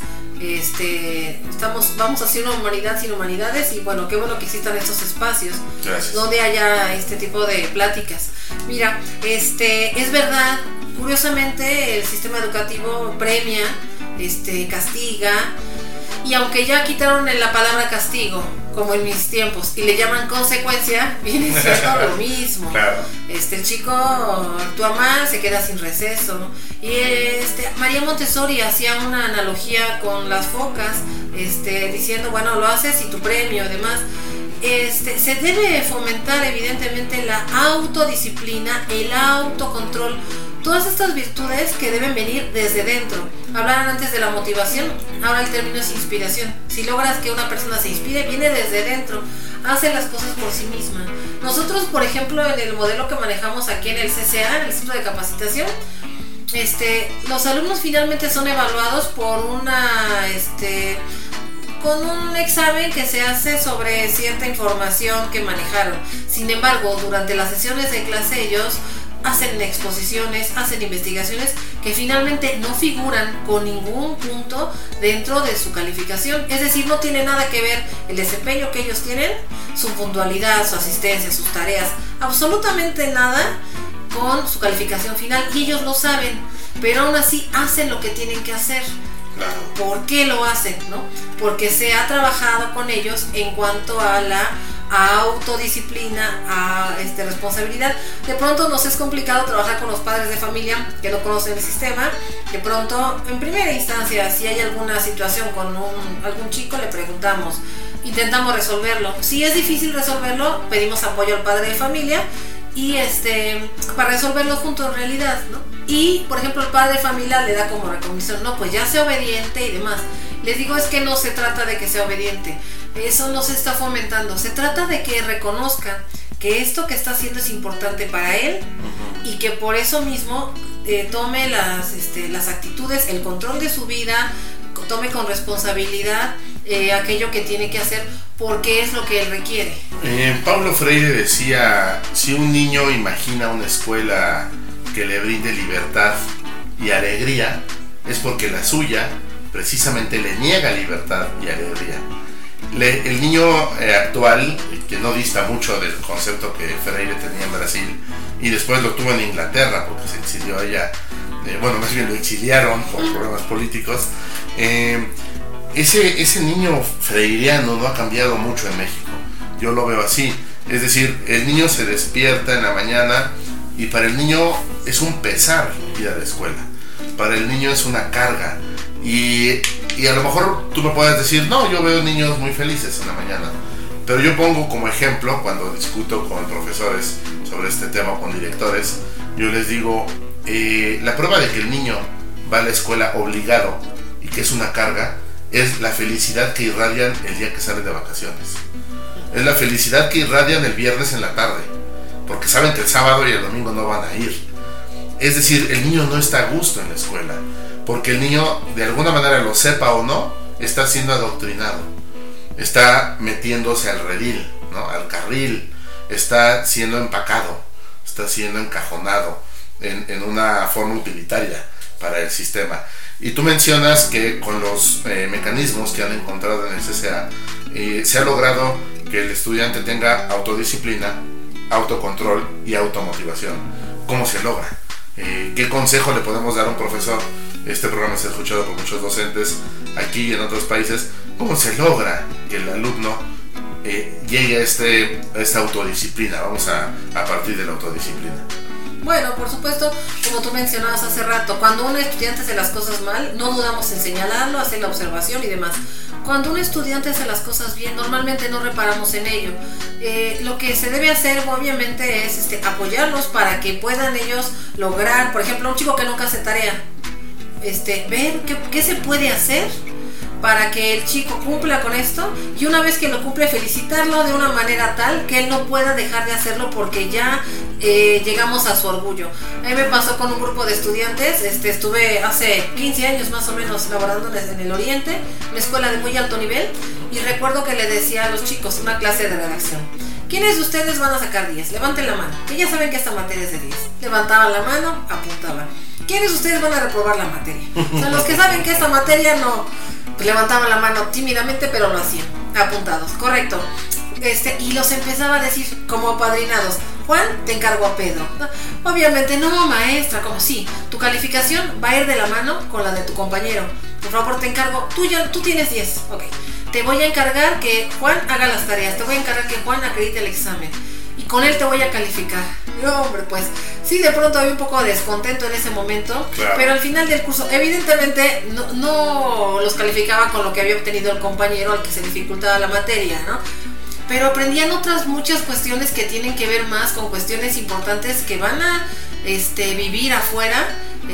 Este, estamos, vamos hacia una humanidad sin humanidades y bueno, qué bueno que existan estos espacios. Gracias. Donde haya este tipo de pláticas. Mira, este, es verdad, curiosamente el sistema educativo premia, este, castiga, y aunque ya quitaron la palabra castigo, como en mis tiempos, y le llaman consecuencia, viene siendo lo mismo. Claro. Este, el chico actúa mal, se queda sin receso. Y este, María Montessori hacía una analogía con las focas, este, diciendo, bueno, lo haces y tu premio, además. Este, se debe fomentar evidentemente la autodisciplina, el autocontrol, todas estas virtudes que deben venir desde dentro. Hablaban antes de la motivación, ahora el término es inspiración. Si logras que una persona se inspire, viene desde dentro, hace las cosas por sí misma. Nosotros, por ejemplo, en el modelo que manejamos aquí en el C C A, en el Centro de Capacitación, este, los alumnos finalmente son evaluados por una... Este, con un examen que se hace sobre cierta información que manejaron. Sin embargo, durante las sesiones de clase ellos hacen exposiciones, hacen investigaciones que finalmente no figuran con ningún punto dentro de su calificación. Es decir, no tiene nada que ver el desempeño que ellos tienen, su puntualidad, su asistencia, sus tareas, absolutamente nada con su calificación final, y ellos lo saben, pero aún así hacen lo que tienen que hacer. ¿Por qué lo hacen? ¿No? Porque se ha trabajado con ellos en cuanto a la a autodisciplina, a este, responsabilidad. De pronto nos es complicado trabajar con los padres de familia que no conocen el sistema. De pronto, en primera instancia, si hay alguna situación con un, algún chico, le preguntamos, intentamos resolverlo. Si es difícil resolverlo, pedimos apoyo al padre de familia y este para resolverlo juntos en realidad, ¿no? Y, por ejemplo, el padre de familia le da como recomendación, no, pues ya sea obediente y demás. Les digo, es que no se trata de que sea obediente, eso no se está fomentando, se trata de que reconozca que esto que está haciendo es importante para él y que por eso mismo eh, tome las, este, las actitudes, el control de su vida, tome con responsabilidad eh, aquello que tiene que hacer porque es lo que él requiere. Eh, Paulo Freire decía, si un niño imagina una escuela que le brinde libertad y alegría, es porque la suya precisamente le niega libertad y alegría. Le, el niño eh, actual, que no dista mucho del concepto que Freire tenía en Brasil y después lo tuvo en Inglaterra porque se exilió allá, eh, bueno, más bien lo exiliaron por problemas políticos, eh, ese, ese niño freiriano no ha cambiado mucho en México, yo lo veo así, es decir, el niño se despierta en la mañana y para el niño es un pesar ir a la escuela, para el niño es una carga. Y, y a lo mejor tú me puedes decir, no, yo veo niños muy felices en la mañana, pero yo pongo como ejemplo, cuando discuto con profesores sobre este tema, con directores, yo les digo, eh, la prueba de que el niño va a la escuela obligado y que es una carga, es la felicidad que irradian el día que salen de vacaciones. Es la felicidad que irradian el viernes en la tarde, porque saben que el sábado y el domingo no van a ir. Es decir, el niño no está a gusto en la escuela, porque el niño, de alguna manera, lo sepa o no, está siendo adoctrinado, está metiéndose al redil, ¿no? Al carril, está siendo empacado, está siendo encajonado en, en una forma utilitaria para el sistema. Y tú mencionas que con los eh, mecanismos que han encontrado en el C C A, eh, se ha logrado que el estudiante tenga autodisciplina, autocontrol y automotivación. ¿Cómo se logra? Eh, ¿Qué consejo le podemos dar a un profesor? Este programa se ha escuchado por muchos docentes aquí y en otros países. ¿Cómo se logra que el alumno eh, llegue a, este, a esta autodisciplina? Vamos a, a partir de la autodisciplina. Bueno, por supuesto, como tú mencionabas hace rato, cuando un estudiante hace las cosas mal, no dudamos en señalarlo, hacer la observación y demás. Cuando un estudiante hace las cosas bien, normalmente no reparamos en ello. Eh, lo que se debe hacer, obviamente, es este, apoyarlos para que puedan ellos lograr, por ejemplo, un chico que nunca hace tarea, este, ver qué, qué se puede hacer para que el chico cumpla con esto y una vez que lo cumple, felicitarlo de una manera tal que él no pueda dejar de hacerlo porque ya eh, llegamos a su orgullo. A mí me pasó con un grupo de estudiantes, este, estuve hace quince años más o menos laborando en el Oriente, una escuela de muy alto nivel, y recuerdo que le decía a los chicos, una clase de redacción, ¿quiénes de ustedes van a sacar diez? Levanten la mano, que ya saben que esta materia es de diez. Levantaban la mano, apuntaban. ¿Quiénes de ustedes van a reprobar la materia? O sea, los que saben que esta materia no... Pues levantaban la mano tímidamente, pero lo hacían, apuntados, correcto. Este, y los empezaba a decir como apadrinados, Juan, te encargo a Pedro. Obviamente, no, maestra, como sí, tu calificación va a ir de la mano con la de tu compañero. Por favor, te encargo, tú ya, tú tienes diez, ok. Te voy a encargar que Juan haga las tareas, te voy a encargar que Juan acredite el examen. Y con él te voy a calificar. No, hombre, pues sí, de pronto había un poco de descontento en ese momento, claro. Pero al final del curso, evidentemente, no, no los calificaba con lo que había obtenido el compañero al que se dificultaba la materia, ¿no? Pero aprendían otras muchas cuestiones que tienen que ver más con cuestiones importantes que van a este, vivir afuera,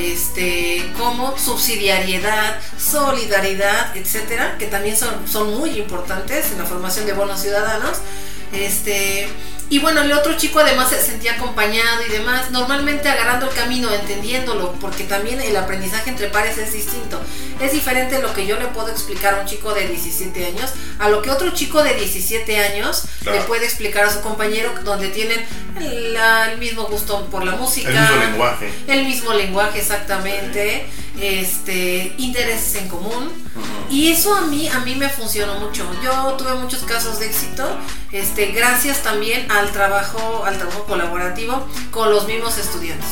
este, como subsidiariedad, solidaridad, etcétera, que también son, son muy importantes en la formación de buenos ciudadanos. Este... Y bueno, el otro chico además se sentía acompañado y demás, normalmente agarrando el camino, entendiéndolo, porque también el aprendizaje entre pares es distinto. Es diferente lo que yo le puedo explicar a un chico de diecisiete años a lo que otro chico de diecisiete años claro. le puede explicar a su compañero, donde tienen el, el mismo gusto por la música, el mismo lenguaje, el mismo lenguaje exactamente, sí. este, intereses en común. Uh-huh. Y eso a mí, a mí me funcionó mucho. Yo tuve muchos casos de éxito, este, gracias también al trabajo, al trabajo colaborativo con los mismos estudiantes.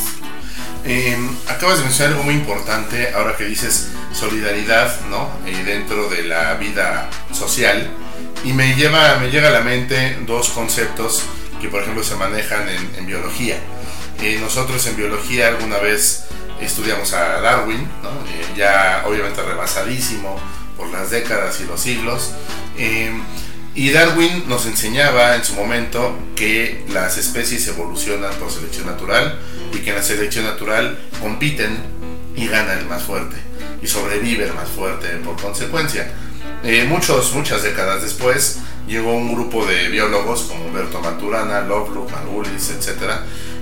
Eh, acabas de mencionar algo muy importante ahora que dices solidaridad, ¿no? Eh, dentro de la vida social, Y me lleva, me llega a la mente dos conceptos que por ejemplo se manejan en, en biología. Eh, nosotros en biología alguna vez estudiamos a Darwin, ¿no? eh, ya obviamente rebasadísimo por las décadas y los siglos. Eh, y Darwin nos enseñaba en su momento que las especies evolucionan por selección natural y que en la selección natural compiten y gana el más fuerte y sobrevive el más fuerte por consecuencia. Eh, muchos, muchas décadas después llegó un grupo de biólogos como Humberto Maturana, Lovelock, Margulis, etcétera,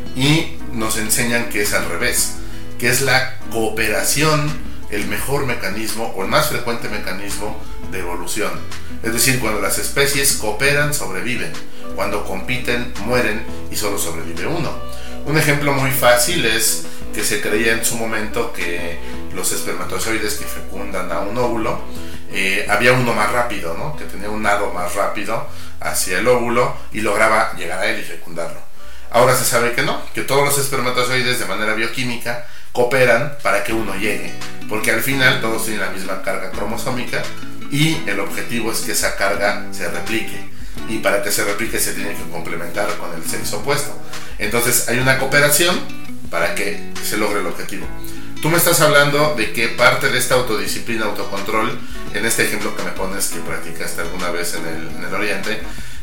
y nos enseñan que es al revés, que es la cooperación el mejor mecanismo o el más frecuente mecanismo de evolución. Es decir, cuando las especies cooperan, sobreviven, cuando compiten, mueren y solo sobrevive uno. Un ejemplo muy fácil es que se creía en su momento que los espermatozoides que fecundan a un óvulo, eh, había uno más rápido, ¿no? Que tenía un nado más rápido hacia el óvulo y lograba llegar a él y fecundarlo. Ahora se sabe que no, que todos los espermatozoides de manera bioquímica cooperan para que uno llegue, porque al final todos tienen la misma carga cromosómica y el objetivo es que esa carga se replique, y para que se replique se tiene que complementar con el sexo opuesto. Entonces hay una cooperación para que se logre el objetivo. Tú me estás hablando de que parte de esta autodisciplina, autocontrol, en este ejemplo que me pones que practicaste alguna vez en el, en el Oriente,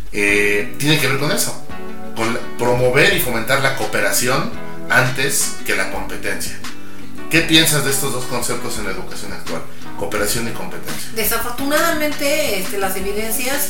eh, tiene que ver con eso, con la, promover y fomentar la cooperación antes que la competencia. ¿Qué piensas de estos dos conceptos en la educación actual? Cooperación y competencia. Desafortunadamente, este, las evidencias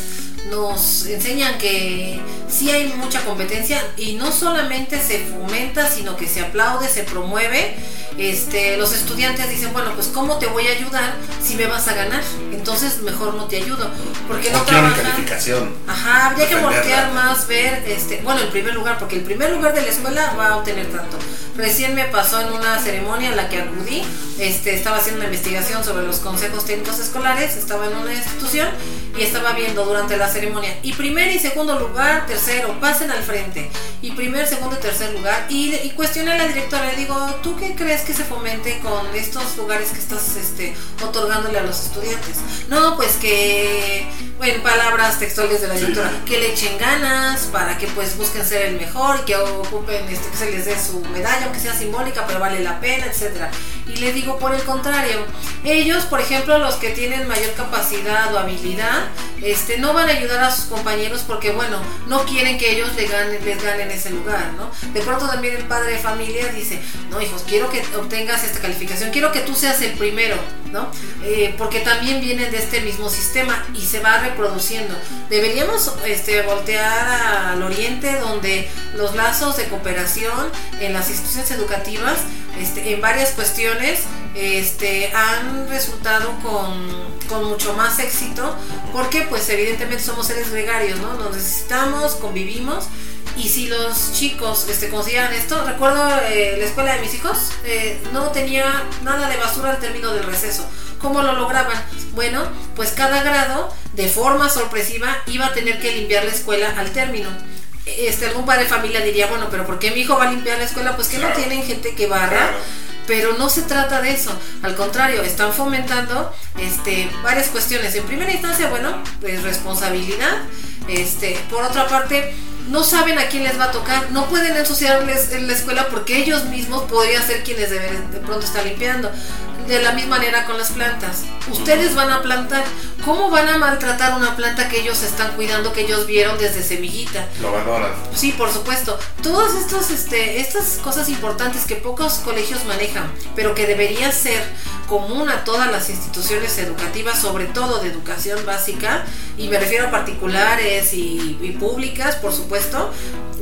nos enseñan que sí hay mucha competencia y no solamente se fomenta, sino que se aplaude, se promueve. Este, los estudiantes dicen, bueno, pues ¿cómo te voy a ayudar si me vas a ganar? Entonces mejor no te ayudo, porque no trabajan. Calificación. Ajá, habría que voltear más, ver, este, bueno, el primer lugar, porque el primer lugar de la escuela va a obtener tanto. Recién me pasó en una ceremonia a la que acudí, este, estaba haciendo una investigación sobre los consejos técnicos escolares, estaba en una institución y estaba viendo durante la ceremonia, y primer y segundo lugar, tercero, pasen al frente, y primer, segundo y tercer lugar, y, y cuestioné a la directora, le digo, ¿tú qué crees que se fomente con estos lugares que estás este, otorgándole a los estudiantes? No, pues que, en palabras textuales de la directora, sí, que le echen ganas para que pues busquen ser el mejor y que ocupen, este, que se les dé su medalla, aunque sea simbólica, pero vale la pena, etcétera. Y le digo, por el contrario, ellos, por ejemplo, los que tienen mayor capacidad o habilidad, este, no van a ayudar a sus compañeros porque, bueno, no quieren que ellos les ganen, les ganen ese lugar, ¿no? De pronto también el padre de familia dice, no, hijos, quiero que obtengas esta calificación, quiero que tú seas el primero, ¿no? Eh, porque también vienen de este mismo sistema y se va reproduciendo. Deberíamos este, voltear al oriente, donde los lazos de cooperación en las instituciones educativas, este, en varias cuestiones, este, han resultado con, con mucho más éxito, porque pues evidentemente somos seres gregarios, ¿no? Nos necesitamos, convivimos. Y si los chicos este, consideran esto, recuerdo eh, la escuela de mis hijos, eh, no tenía nada de basura al término del receso. ¿Cómo lo lograban? Bueno, pues cada grado, de forma sorpresiva, iba a tener que limpiar la escuela al término. Este, algún padre de familia diría, bueno, pero ¿por qué mi hijo va a limpiar la escuela? Pues que claro, no tienen gente que barra. Claro. Pero no se trata de eso, al contrario, están fomentando este, varias cuestiones. En primera instancia, bueno, pues responsabilidad. Este, por otra parte, no saben a quién les va a tocar, no pueden ensuciarles en la escuela porque ellos mismos podrían ser quienes deben, de pronto están limpiando. De la misma manera con las plantas, ustedes van a plantar, ¿cómo van a maltratar una planta que ellos están cuidando, que ellos vieron desde semillita? Lo valoran. Sí, por supuesto. Todas estos, este, estas cosas importantes que pocos colegios manejan, pero que debería ser común a todas las instituciones educativas, sobre todo de educación básica, y me refiero a particulares y, y públicas, por supuesto,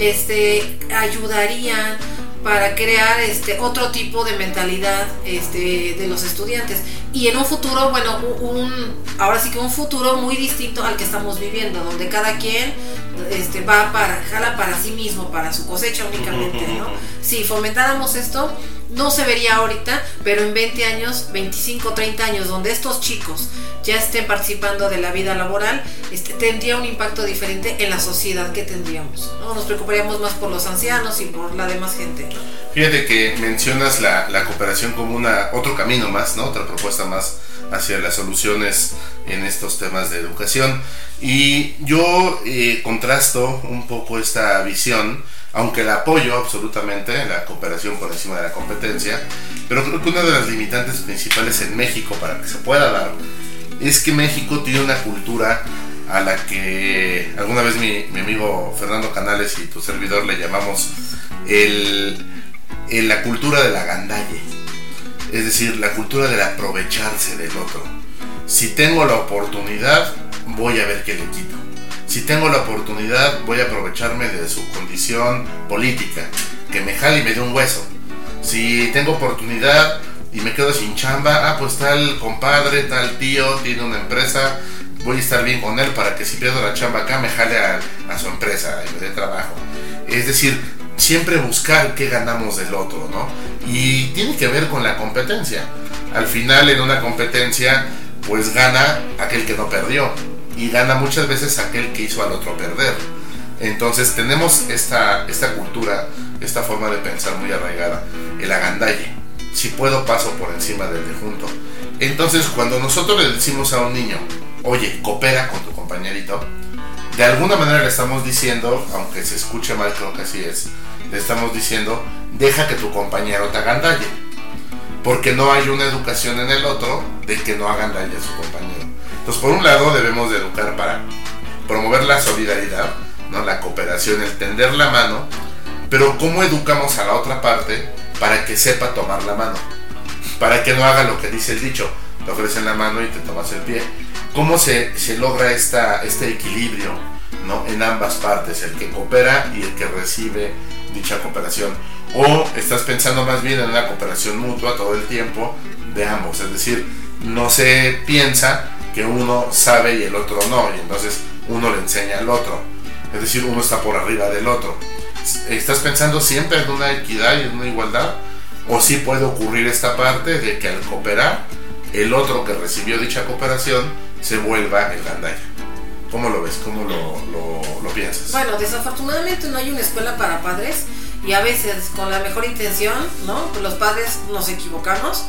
este, ayudarían para crear este otro tipo de mentalidad este, de los estudiantes, y en un futuro, bueno, un, ahora sí que un futuro muy distinto al que estamos viviendo, donde cada quien este, va para, jala para sí mismo, para su cosecha únicamente, ¿no? Si fomentáramos esto, no se vería ahorita, pero en veinte años, veinticinco, treinta años, donde estos chicos ya estén participando de la vida laboral, este, tendría un impacto diferente en la sociedad que tendríamos, ¿no? Nos preocuparíamos más por los ancianos y por la demás gente. Fíjate que mencionas la, la cooperación como una, otro camino más, ¿no? Otra propuesta más hacia las soluciones en estos temas de educación. Y yo eh, contrasto un poco esta visión, aunque la apoyo absolutamente, la cooperación por encima de la competencia, pero creo que una de las limitantes principales en México para que se pueda dar es que México tiene una cultura a la que alguna vez mi, mi amigo Fernando Canales y tu servidor le llamamos el, el, la cultura de la gandalle, es decir, la cultura del aprovecharse del otro. Si tengo la oportunidad, voy a ver qué le quito. Si tengo la oportunidad, voy a aprovecharme de su condición política, que me jale y me dé un hueso. Si tengo oportunidad y me quedo sin chamba, ah, pues tal compadre, tal tío tiene una empresa, voy a estar bien con él para que si pierdo la chamba acá me jale a, a su empresa y me dé trabajo. Es decir, siempre buscar qué ganamos del otro, ¿no? Y tiene que ver con la competencia. Al final, en una competencia, pues gana aquel que no perdió, y gana muchas veces aquel que hizo al otro perder. Entonces tenemos esta, esta cultura, esta forma de pensar muy arraigada, el agandalle. Si puedo, paso por encima del de junto. Entonces, cuando nosotros le decimos a un niño, oye, coopera con tu compañerito, de alguna manera le estamos diciendo, aunque se escuche mal, creo que así es, le estamos diciendo, deja que tu compañero te agandalle, porque no hay una educación en el otro de que no agandalle a su compañero. Entonces, por un lado, debemos de educar para promover la solidaridad, ¿no? La cooperación, el tender la mano, pero ¿cómo educamos a la otra parte para que sepa tomar la mano? Para que no haga lo que dice el dicho, te ofrecen la mano y te tomas el pie. ¿Cómo se, se logra esta, este equilibrio, ¿no? En ambas partes, el que coopera y el que recibe dicha cooperación? O estás pensando más bien en una cooperación mutua todo el tiempo de ambos, es decir, no se piensa que uno sabe y el otro no, y entonces uno le enseña al otro, es decir, uno está por arriba del otro. ¿Estás pensando siempre en una equidad y en una igualdad? ¿O sí puede ocurrir esta parte de que al cooperar, el otro que recibió dicha cooperación se vuelva el gandalla? ¿Cómo lo ves? ¿Cómo lo, lo, lo piensas? Bueno, desafortunadamente no hay una escuela para padres, y a veces con la mejor intención, ¿no? Pues los padres nos equivocamos.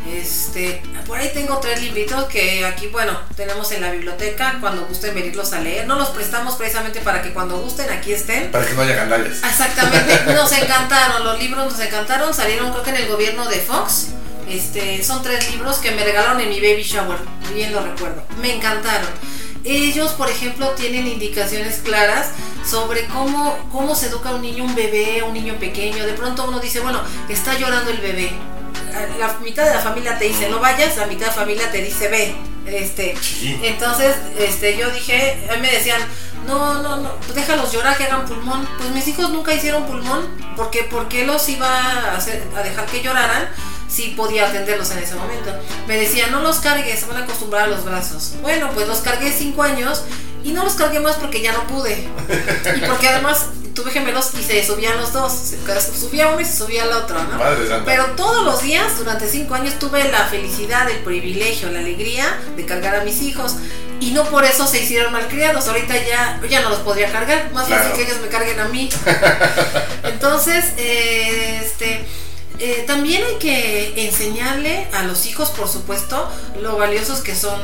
Este, por ahí tengo tres libritos que aquí, bueno, tenemos en la biblioteca, cuando gusten venirlos a leer. No los prestamos precisamente para que cuando gusten aquí estén. Para que no haya gandallas. Exactamente, nos encantaron, los libros nos encantaron, salieron creo que en el gobierno de Fox. Este, son tres libros que me regalaron en mi baby shower, bien lo recuerdo, me encantaron. Ellos, por ejemplo, tienen indicaciones claras sobre cómo, cómo se educa un niño, un bebé, un niño pequeño. De pronto uno dice, bueno, está llorando el bebé. La mitad de la familia te dice no vayas, la mitad de la familia te dice ve. Este, sí. Entonces, este, yo dije, a mí me decían, no, no, no, déjalos llorar, que hagan pulmón. Pues mis hijos nunca hicieron pulmón, porque ¿por qué los iba a, hacer, a dejar que lloraran si podía atenderlos en ese momento? Me decían, no los cargues, se van a acostumbrar a los brazos. Bueno, pues los cargué cinco años y no los cargué más porque ya no pude. Y porque además tuve gemelos y se subían los dos, subía uno y se subía el otro, ¿no? Pero todos los días, durante cinco años, tuve la felicidad, el privilegio, la alegría de cargar a mis hijos. Y no por eso se hicieron malcriados. Ahorita ya, ya no los podría cargar, más claro. Fácil que ellos me carguen a mí. Entonces, eh, este... Eh, también hay que enseñarle a los hijos, por supuesto, lo valiosos que son.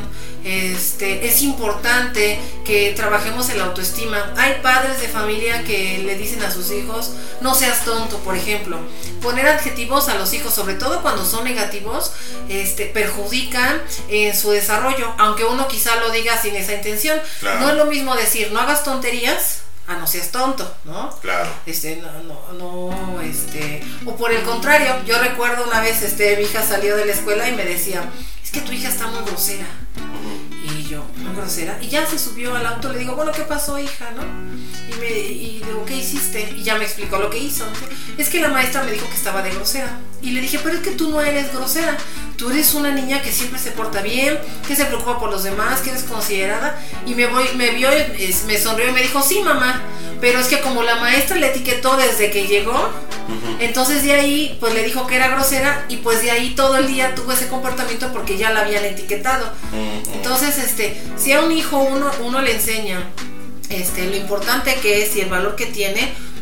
Este, es importante que trabajemos en la autoestima. Hay padres de familia que le dicen a sus hijos, no seas tonto, por ejemplo. Poner adjetivos a los hijos, sobre todo cuando son negativos, este, perjudican en su desarrollo, aunque uno quizá lo diga sin esa intención. Claro. No es lo mismo decir, no hagas tonterías, ah, no seas tonto, ¿no? Claro. Este, no, no, no, este, o por el contrario, yo recuerdo una vez, este, mi hija salió de la escuela y me decía, es que tu hija está muy grosera. Uh-huh. Y yo, muy grosera, y ya se subió al auto, le digo, bueno, ¿qué pasó, hija, no? Y me, y le digo, ¿qué hiciste? Y ya me explicó lo que hizo. Es que la maestra me dijo que estaba de grosera. Y le dije, pero es que tú no eres grosera. Tú eres una niña que siempre se porta bien, que se preocupa por los demás, que eres considerada. Y me voy, me vio, me sonrió y me dijo, sí, mamá, pero es que como la maestra le etiquetó desde que llegó, uh-huh. Entonces de ahí, pues le dijo que era grosera, y pues de ahí todo el día tuvo ese comportamiento porque ya la habían etiquetado. Uh-huh. Entonces, este, si a un hijo uno, uno le enseña este, lo importante que es y el valor que tiene,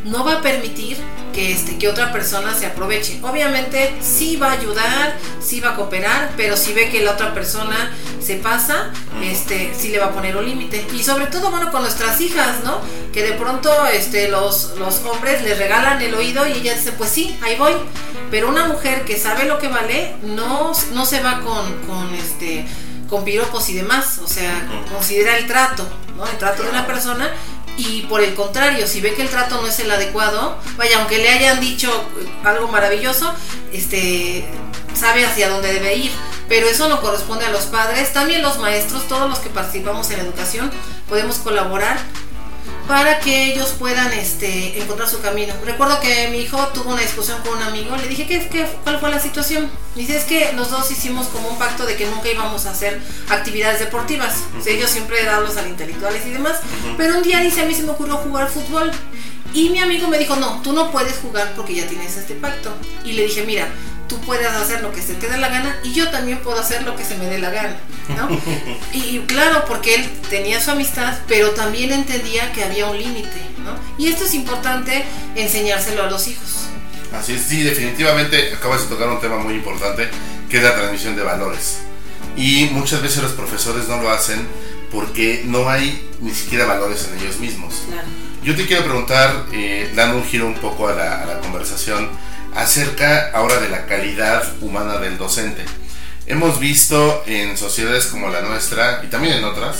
no va a permitir que, este, que otra persona se aproveche. Obviamente sí va a ayudar, sí va a cooperar, pero si ve que la otra persona se pasa, este, sí le va a poner un límite. Y sobre todo, bueno, con nuestras hijas, ¿no? Que de pronto este, los, los hombres les regalan el oído y ella dice, pues sí, ahí voy. Pero una mujer que sabe lo que vale, no, no se va con, con, este, con piropos y demás. O sea, considera el trato, ¿no? El trato de una persona. Y por el contrario, si ve que el trato no es el adecuado, vaya, aunque le hayan dicho algo maravilloso, este, sabe hacia dónde debe ir. Pero eso no corresponde a los padres. También los maestros, todos los que participamos en la educación, podemos colaborar para que ellos puedan este, encontrar su camino. Recuerdo que mi hijo tuvo una discusión con un amigo. Le dije, ¿qué, qué, ¿cuál fue la situación? Dice, es que los dos hicimos como un pacto de que nunca íbamos a hacer actividades deportivas. Uh-huh. O sea, ellos siempre dados a los intelectuales y demás. Uh-huh. Pero un día dice, a mí se me ocurrió jugar fútbol. Y mi amigo me dijo, no, tú no puedes jugar porque ya tienes este pacto. Y le dije, mira, tú puedes hacer lo que se te dé la gana y yo también puedo hacer lo que se me dé la gana, ¿no? y, y claro, porque él tenía su amistad, pero también entendía que había un límite, ¿no? Y esto es importante enseñárselo a los hijos. Así es, sí, definitivamente acabas de tocar un tema muy importante, que es la transmisión de valores. Y muchas veces los profesores no lo hacen porque no hay ni siquiera valores en ellos mismos. Claro. Yo te quiero preguntar, eh, dando un giro un poco a la, a la conversación, acerca ahora de la calidad humana del docente. Hemos visto en sociedades como la nuestra y también en otras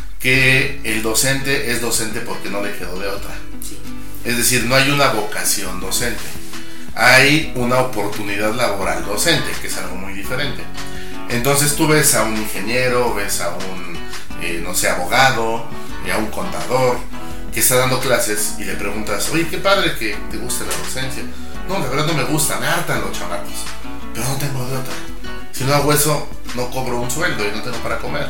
que el docente es docente porque no le quedó de otra. Sí. Es decir, no hay una vocación docente, hay una oportunidad laboral docente, que es algo muy diferente. Entonces tú ves a un ingeniero, ves a un, eh, no sé, abogado, eh, a un contador que está dando clases y le preguntas, oye, qué padre que te guste la docencia. No, la verdad no me gusta, me hartan los chamacos, pero no tengo de otra. Si no hago eso, no cobro un sueldo y no tengo para comer.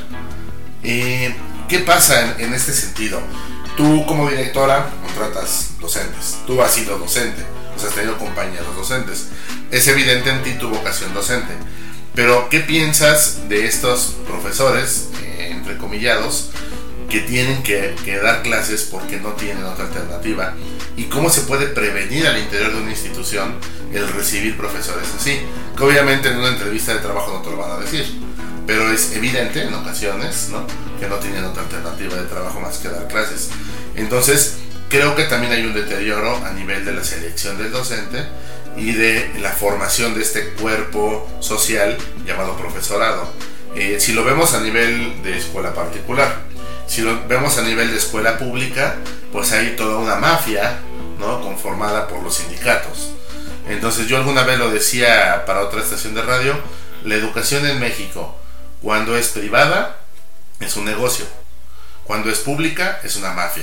Eh, ¿Qué pasa en, en este sentido? Tú como directora contratas docentes, tú has sido docente, o sea, has tenido compañeros docentes. Es evidente en ti tu vocación docente, pero ¿qué piensas de estos profesores, eh, entrecomillados, que tienen que, que dar clases porque no tienen otra alternativa? ¿Y cómo se puede prevenir al interior de una institución el recibir profesores así? Que obviamente en una entrevista de trabajo no te lo van a decir, pero es evidente en ocasiones, ¿no?, que no tienen otra alternativa de trabajo más que dar clases. Entonces creo que también hay un deterioro a nivel de la selección del docente y de la formación de este cuerpo social llamado profesorado. Eh, si lo vemos a nivel de escuela particular, si lo vemos a nivel de escuela pública, pues hay toda una mafia, ¿no?, conformada por los sindicatos. Entonces yo alguna vez lo decía para otra estación de radio, la educación en México, cuando es privada, es un negocio. Cuando es pública, es una mafia.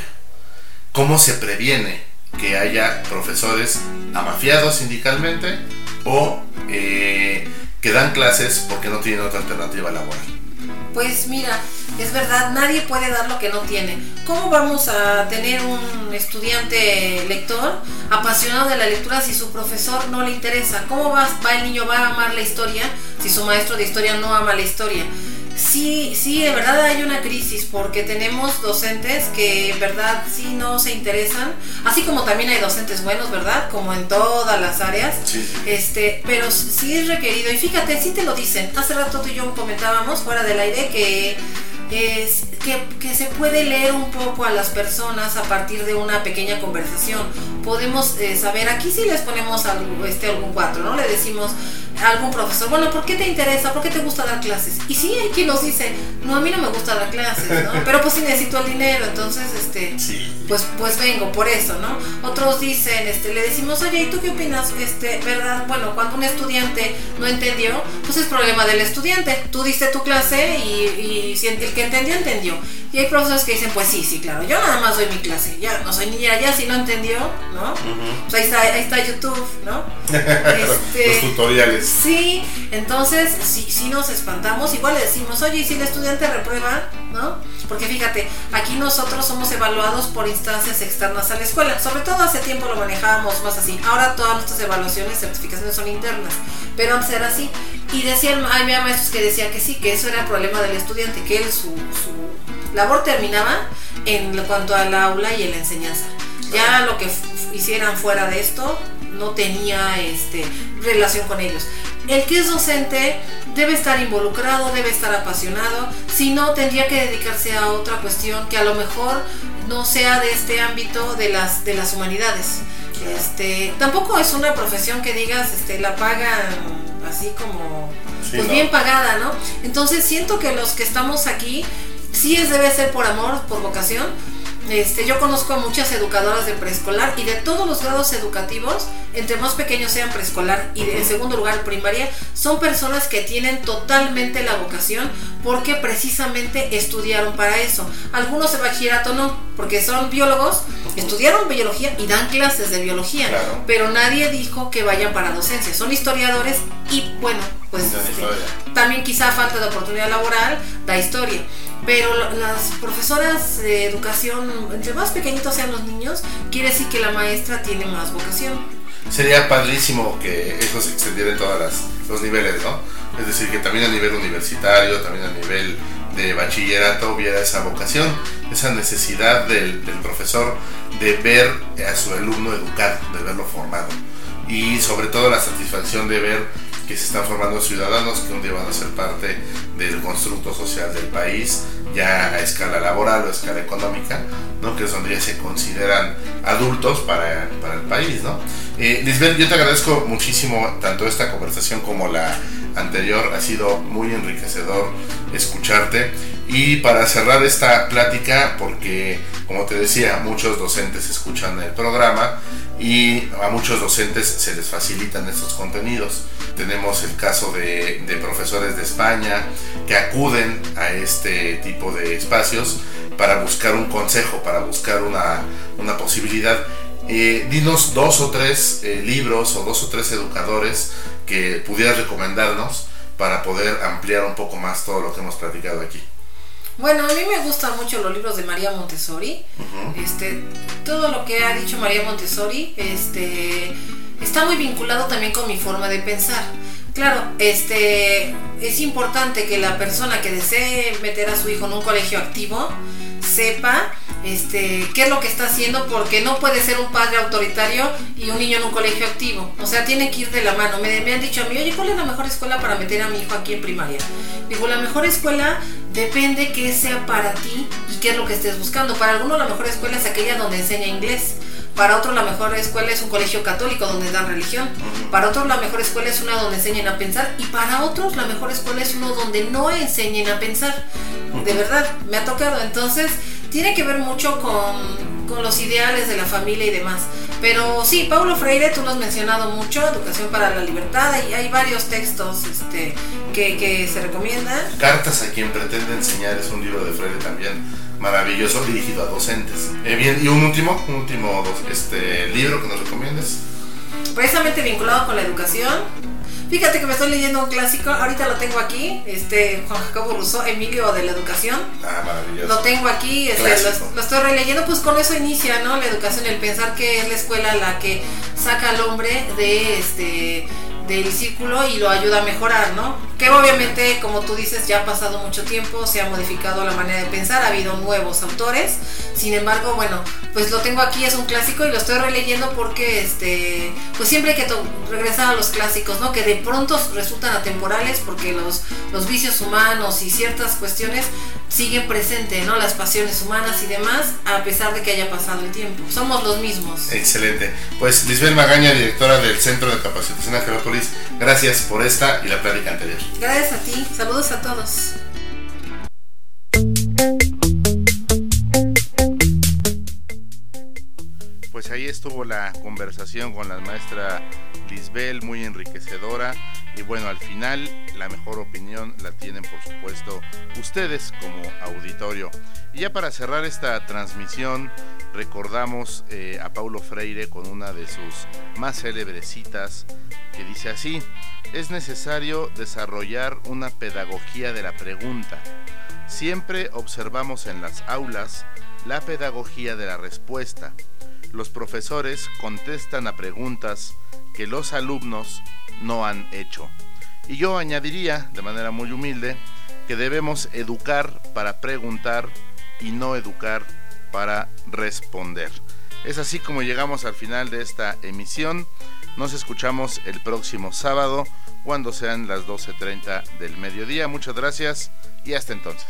¿Cómo se previene que haya profesores amafiados sindicalmente o eh, que dan clases porque no tienen otra alternativa laboral? Pues mira, es verdad, nadie puede dar lo que no tiene. ¿Cómo vamos a tener un estudiante lector apasionado de la lectura si su profesor no le interesa? ¿Cómo va, va el niño va a amar la historia si su maestro de historia no ama la historia? Sí, sí, de verdad hay una crisis porque tenemos docentes que en verdad sí no se interesan, así como también hay docentes buenos, ¿verdad? Como en todas las áreas, sí. este, pero sí es requerido. Y fíjate, sí te lo dicen. Hace rato tú y yo comentábamos fuera del aire que es que, que se puede leer un poco a las personas a partir de una pequeña conversación. Podemos eh, saber, aquí sí les ponemos algo, este, algún cuatro, ¿no? Le decimos a algún profesor, bueno, ¿por qué te interesa? ¿Por qué te gusta dar clases? Y sí, hay quien nos dice, no, a mí no me gusta dar clases, ¿no? Pero pues sí necesito el dinero, entonces, este, sí. pues, pues vengo por eso, ¿no? Otros dicen, este, le decimos, oye, ¿y tú qué opinas? Este, ¿verdad? Bueno, cuando un estudiante no entendió, pues es problema del estudiante. Tú diste tu clase y, y si el que entendió, entendió. Y hay profesores que dicen, pues sí, sí, claro, yo nada más doy mi clase, ya no soy niña, ya si no entendió, ¿no? Uh-huh. Pues ahí está, ahí está YouTube, ¿no? Este, los tutoriales. Sí, entonces sí, sí nos espantamos, igual le decimos, oye, ¿y si el estudiante reprueba? ¿No? Porque fíjate, aquí nosotros somos evaluados por instancias externas a la escuela, sobre todo hace tiempo lo manejábamos más así, ahora todas nuestras evaluaciones, certificaciones son internas, pero antes era así, y decían, había maestros que decían que sí, que eso era el problema del estudiante, que él su, su labor terminaba en cuanto al aula y en la enseñanza. Ya lo que f- hicieran fuera de esto no tenía este, relación con ellos. El que es docente debe estar involucrado, debe estar apasionado, si no tendría que dedicarse a otra cuestión que a lo mejor no sea de este ámbito de las, de las humanidades. Este, tampoco es una profesión que digas, este, la pagan así como Sí, pues no. bien pagada, ¿no? Entonces siento que los que estamos aquí sí es, debe ser por amor, por vocación. Este, yo conozco a muchas educadoras de preescolar y de todos los grados educativos, entre más pequeños sean preescolar y de, en segundo lugar primaria, son personas que tienen totalmente la vocación porque precisamente estudiaron para eso. Algunos de bachillerato no, porque son biólogos, estudiaron biología y dan clases de biología, Claro. pero nadie dijo que vayan para docencia. Son historiadores y bueno, pues Dan este, historia. también quizá falta de oportunidad laboral da historia. Pero lo- las profesoras de educación, entre más pequeñitos sean los niños, quiere decir que la maestra tiene más vocación. Sería padrísimo que eso se extendiera en todos los niveles, ¿no? Es decir, que también a nivel universitario, también a nivel de bachillerato hubiera esa vocación, esa necesidad del, del profesor de ver a su alumno educado, de verlo formado. Y sobre todo la satisfacción de ver que se están formando ciudadanos que un día van a ser parte del constructo social del país, ya a escala laboral o a escala económica, ¿no? Que es donde ya se consideran adultos para, para el país, ¿no? Eh, Lisbeth, yo te agradezco muchísimo tanto esta conversación como la anterior, ha sido muy enriquecedor escucharte. Y para cerrar esta plática, porque como te decía, muchos docentes escuchan el programa y a muchos docentes se les facilitan estos contenidos. Tenemos el caso de, de profesores de España que acuden a este tipo de espacios para buscar un consejo, para buscar una, una posibilidad. Eh, dinos dos o tres eh, libros o dos o tres educadores que pudieras recomendarnos para poder ampliar un poco más todo lo que hemos platicado aquí. Bueno, a mí me gustan mucho los libros de María Montessori. Uh-huh. Este, todo lo que ha dicho María Montessori, este, está muy vinculado también con mi forma de pensar. Claro, este, es importante que la persona que desee meter a su hijo en un colegio activo sepa este, qué es lo que está haciendo, porque no puede ser un padre autoritario y un niño en un colegio activo. O sea, tiene que ir de la mano. Me, me han dicho a mí, oye, ¿cuál es la mejor escuela para meter a mi hijo aquí en primaria? Digo, la mejor escuela depende que sea para ti y qué es lo que estés buscando. Para algunos la mejor escuela es aquella donde enseña inglés. Para otros la mejor escuela es un colegio católico donde dan religión. Para otros la mejor escuela es una donde enseñen a pensar. Y para otros la mejor escuela es uno donde no enseñen a pensar. De verdad, me ha tocado. Entonces, tiene que ver mucho con, con los ideales de la familia y demás. Pero sí, Paulo Freire, tú lo has mencionado mucho, Educación para la Libertad. Hay, hay varios textos este, que, que se recomiendan. Cartas a quien pretende enseñar es un libro de Freire también maravilloso, dirigido a docentes. Eh, bien, y un último, un último este, libro que nos recomiendes. Precisamente vinculado con la educación. Fíjate que me estoy leyendo un clásico, ahorita lo tengo aquí, este Juan Jacobo Rousseau, Emilio de la Educación. Ah, maravilloso. Lo tengo aquí, este, lo, lo estoy releyendo, pues con eso inicia, ¿no? La educación, el pensar que es la escuela la que saca al hombre de este del círculo y lo ayuda a mejorar, ¿no? Que obviamente, como tú dices, ya ha pasado mucho tiempo, se ha modificado la manera de pensar, ha habido nuevos autores. Sin embargo, bueno, pues lo tengo aquí, es un clásico y lo estoy releyendo porque este pues siempre hay que to- regresar a los clásicos, ¿no? Que de pronto resultan atemporales porque los, los vicios humanos y ciertas cuestiones siguen presentes, ¿no? Las pasiones humanas y demás, a pesar de que haya pasado el tiempo. Somos los mismos. Excelente. Pues Lisbeth Magaña, directora del Centro de Capacitación Angelópolis, gracias por esta y la plática anterior. Gracias a ti. Saludos a todos. Pues ahí estuvo la conversación con la maestra Lisbeth, muy enriquecedora. Y bueno, al final la mejor opinión la tienen, por supuesto, ustedes como auditorio. Y ya para cerrar esta transmisión, recordamos eh, a Paulo Freire con una de sus más célebres citas, que dice así: es necesario desarrollar una pedagogía de la pregunta. Siempre observamos en las aulas la pedagogía de la respuesta. Los profesores contestan a preguntas que los alumnos no han hecho. Y yo añadiría, de manera muy humilde, que debemos educar para preguntar y no educar para responder. Es así como llegamos al final de esta emisión. Nos escuchamos el próximo sábado cuando sean las doce treinta del mediodía. Muchas gracias y hasta entonces.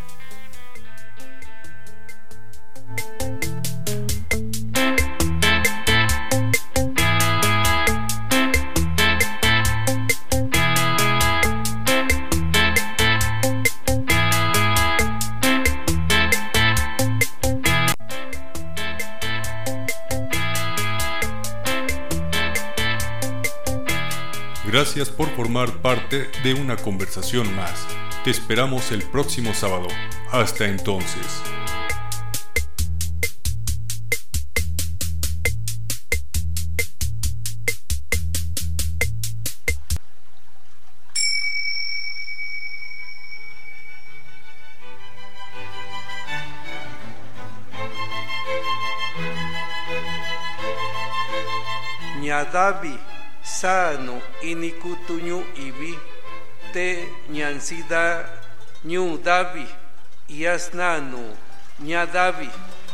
Gracias por formar parte de una conversación más. Te esperamos el próximo sábado. Hasta entonces. Ñadavi sano inikutuñu ibi te ñansida ñu davi yasnanu ñadavi.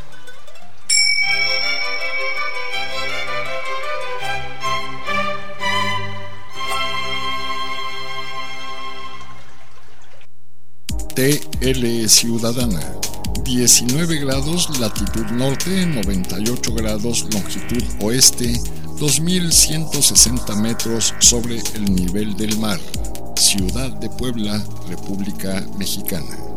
T L Ciudadana, diecinueve grados latitud norte, noventa y ocho grados longitud oeste, dos mil ciento sesenta metros sobre el nivel del mar. Ciudad de Puebla, República Mexicana.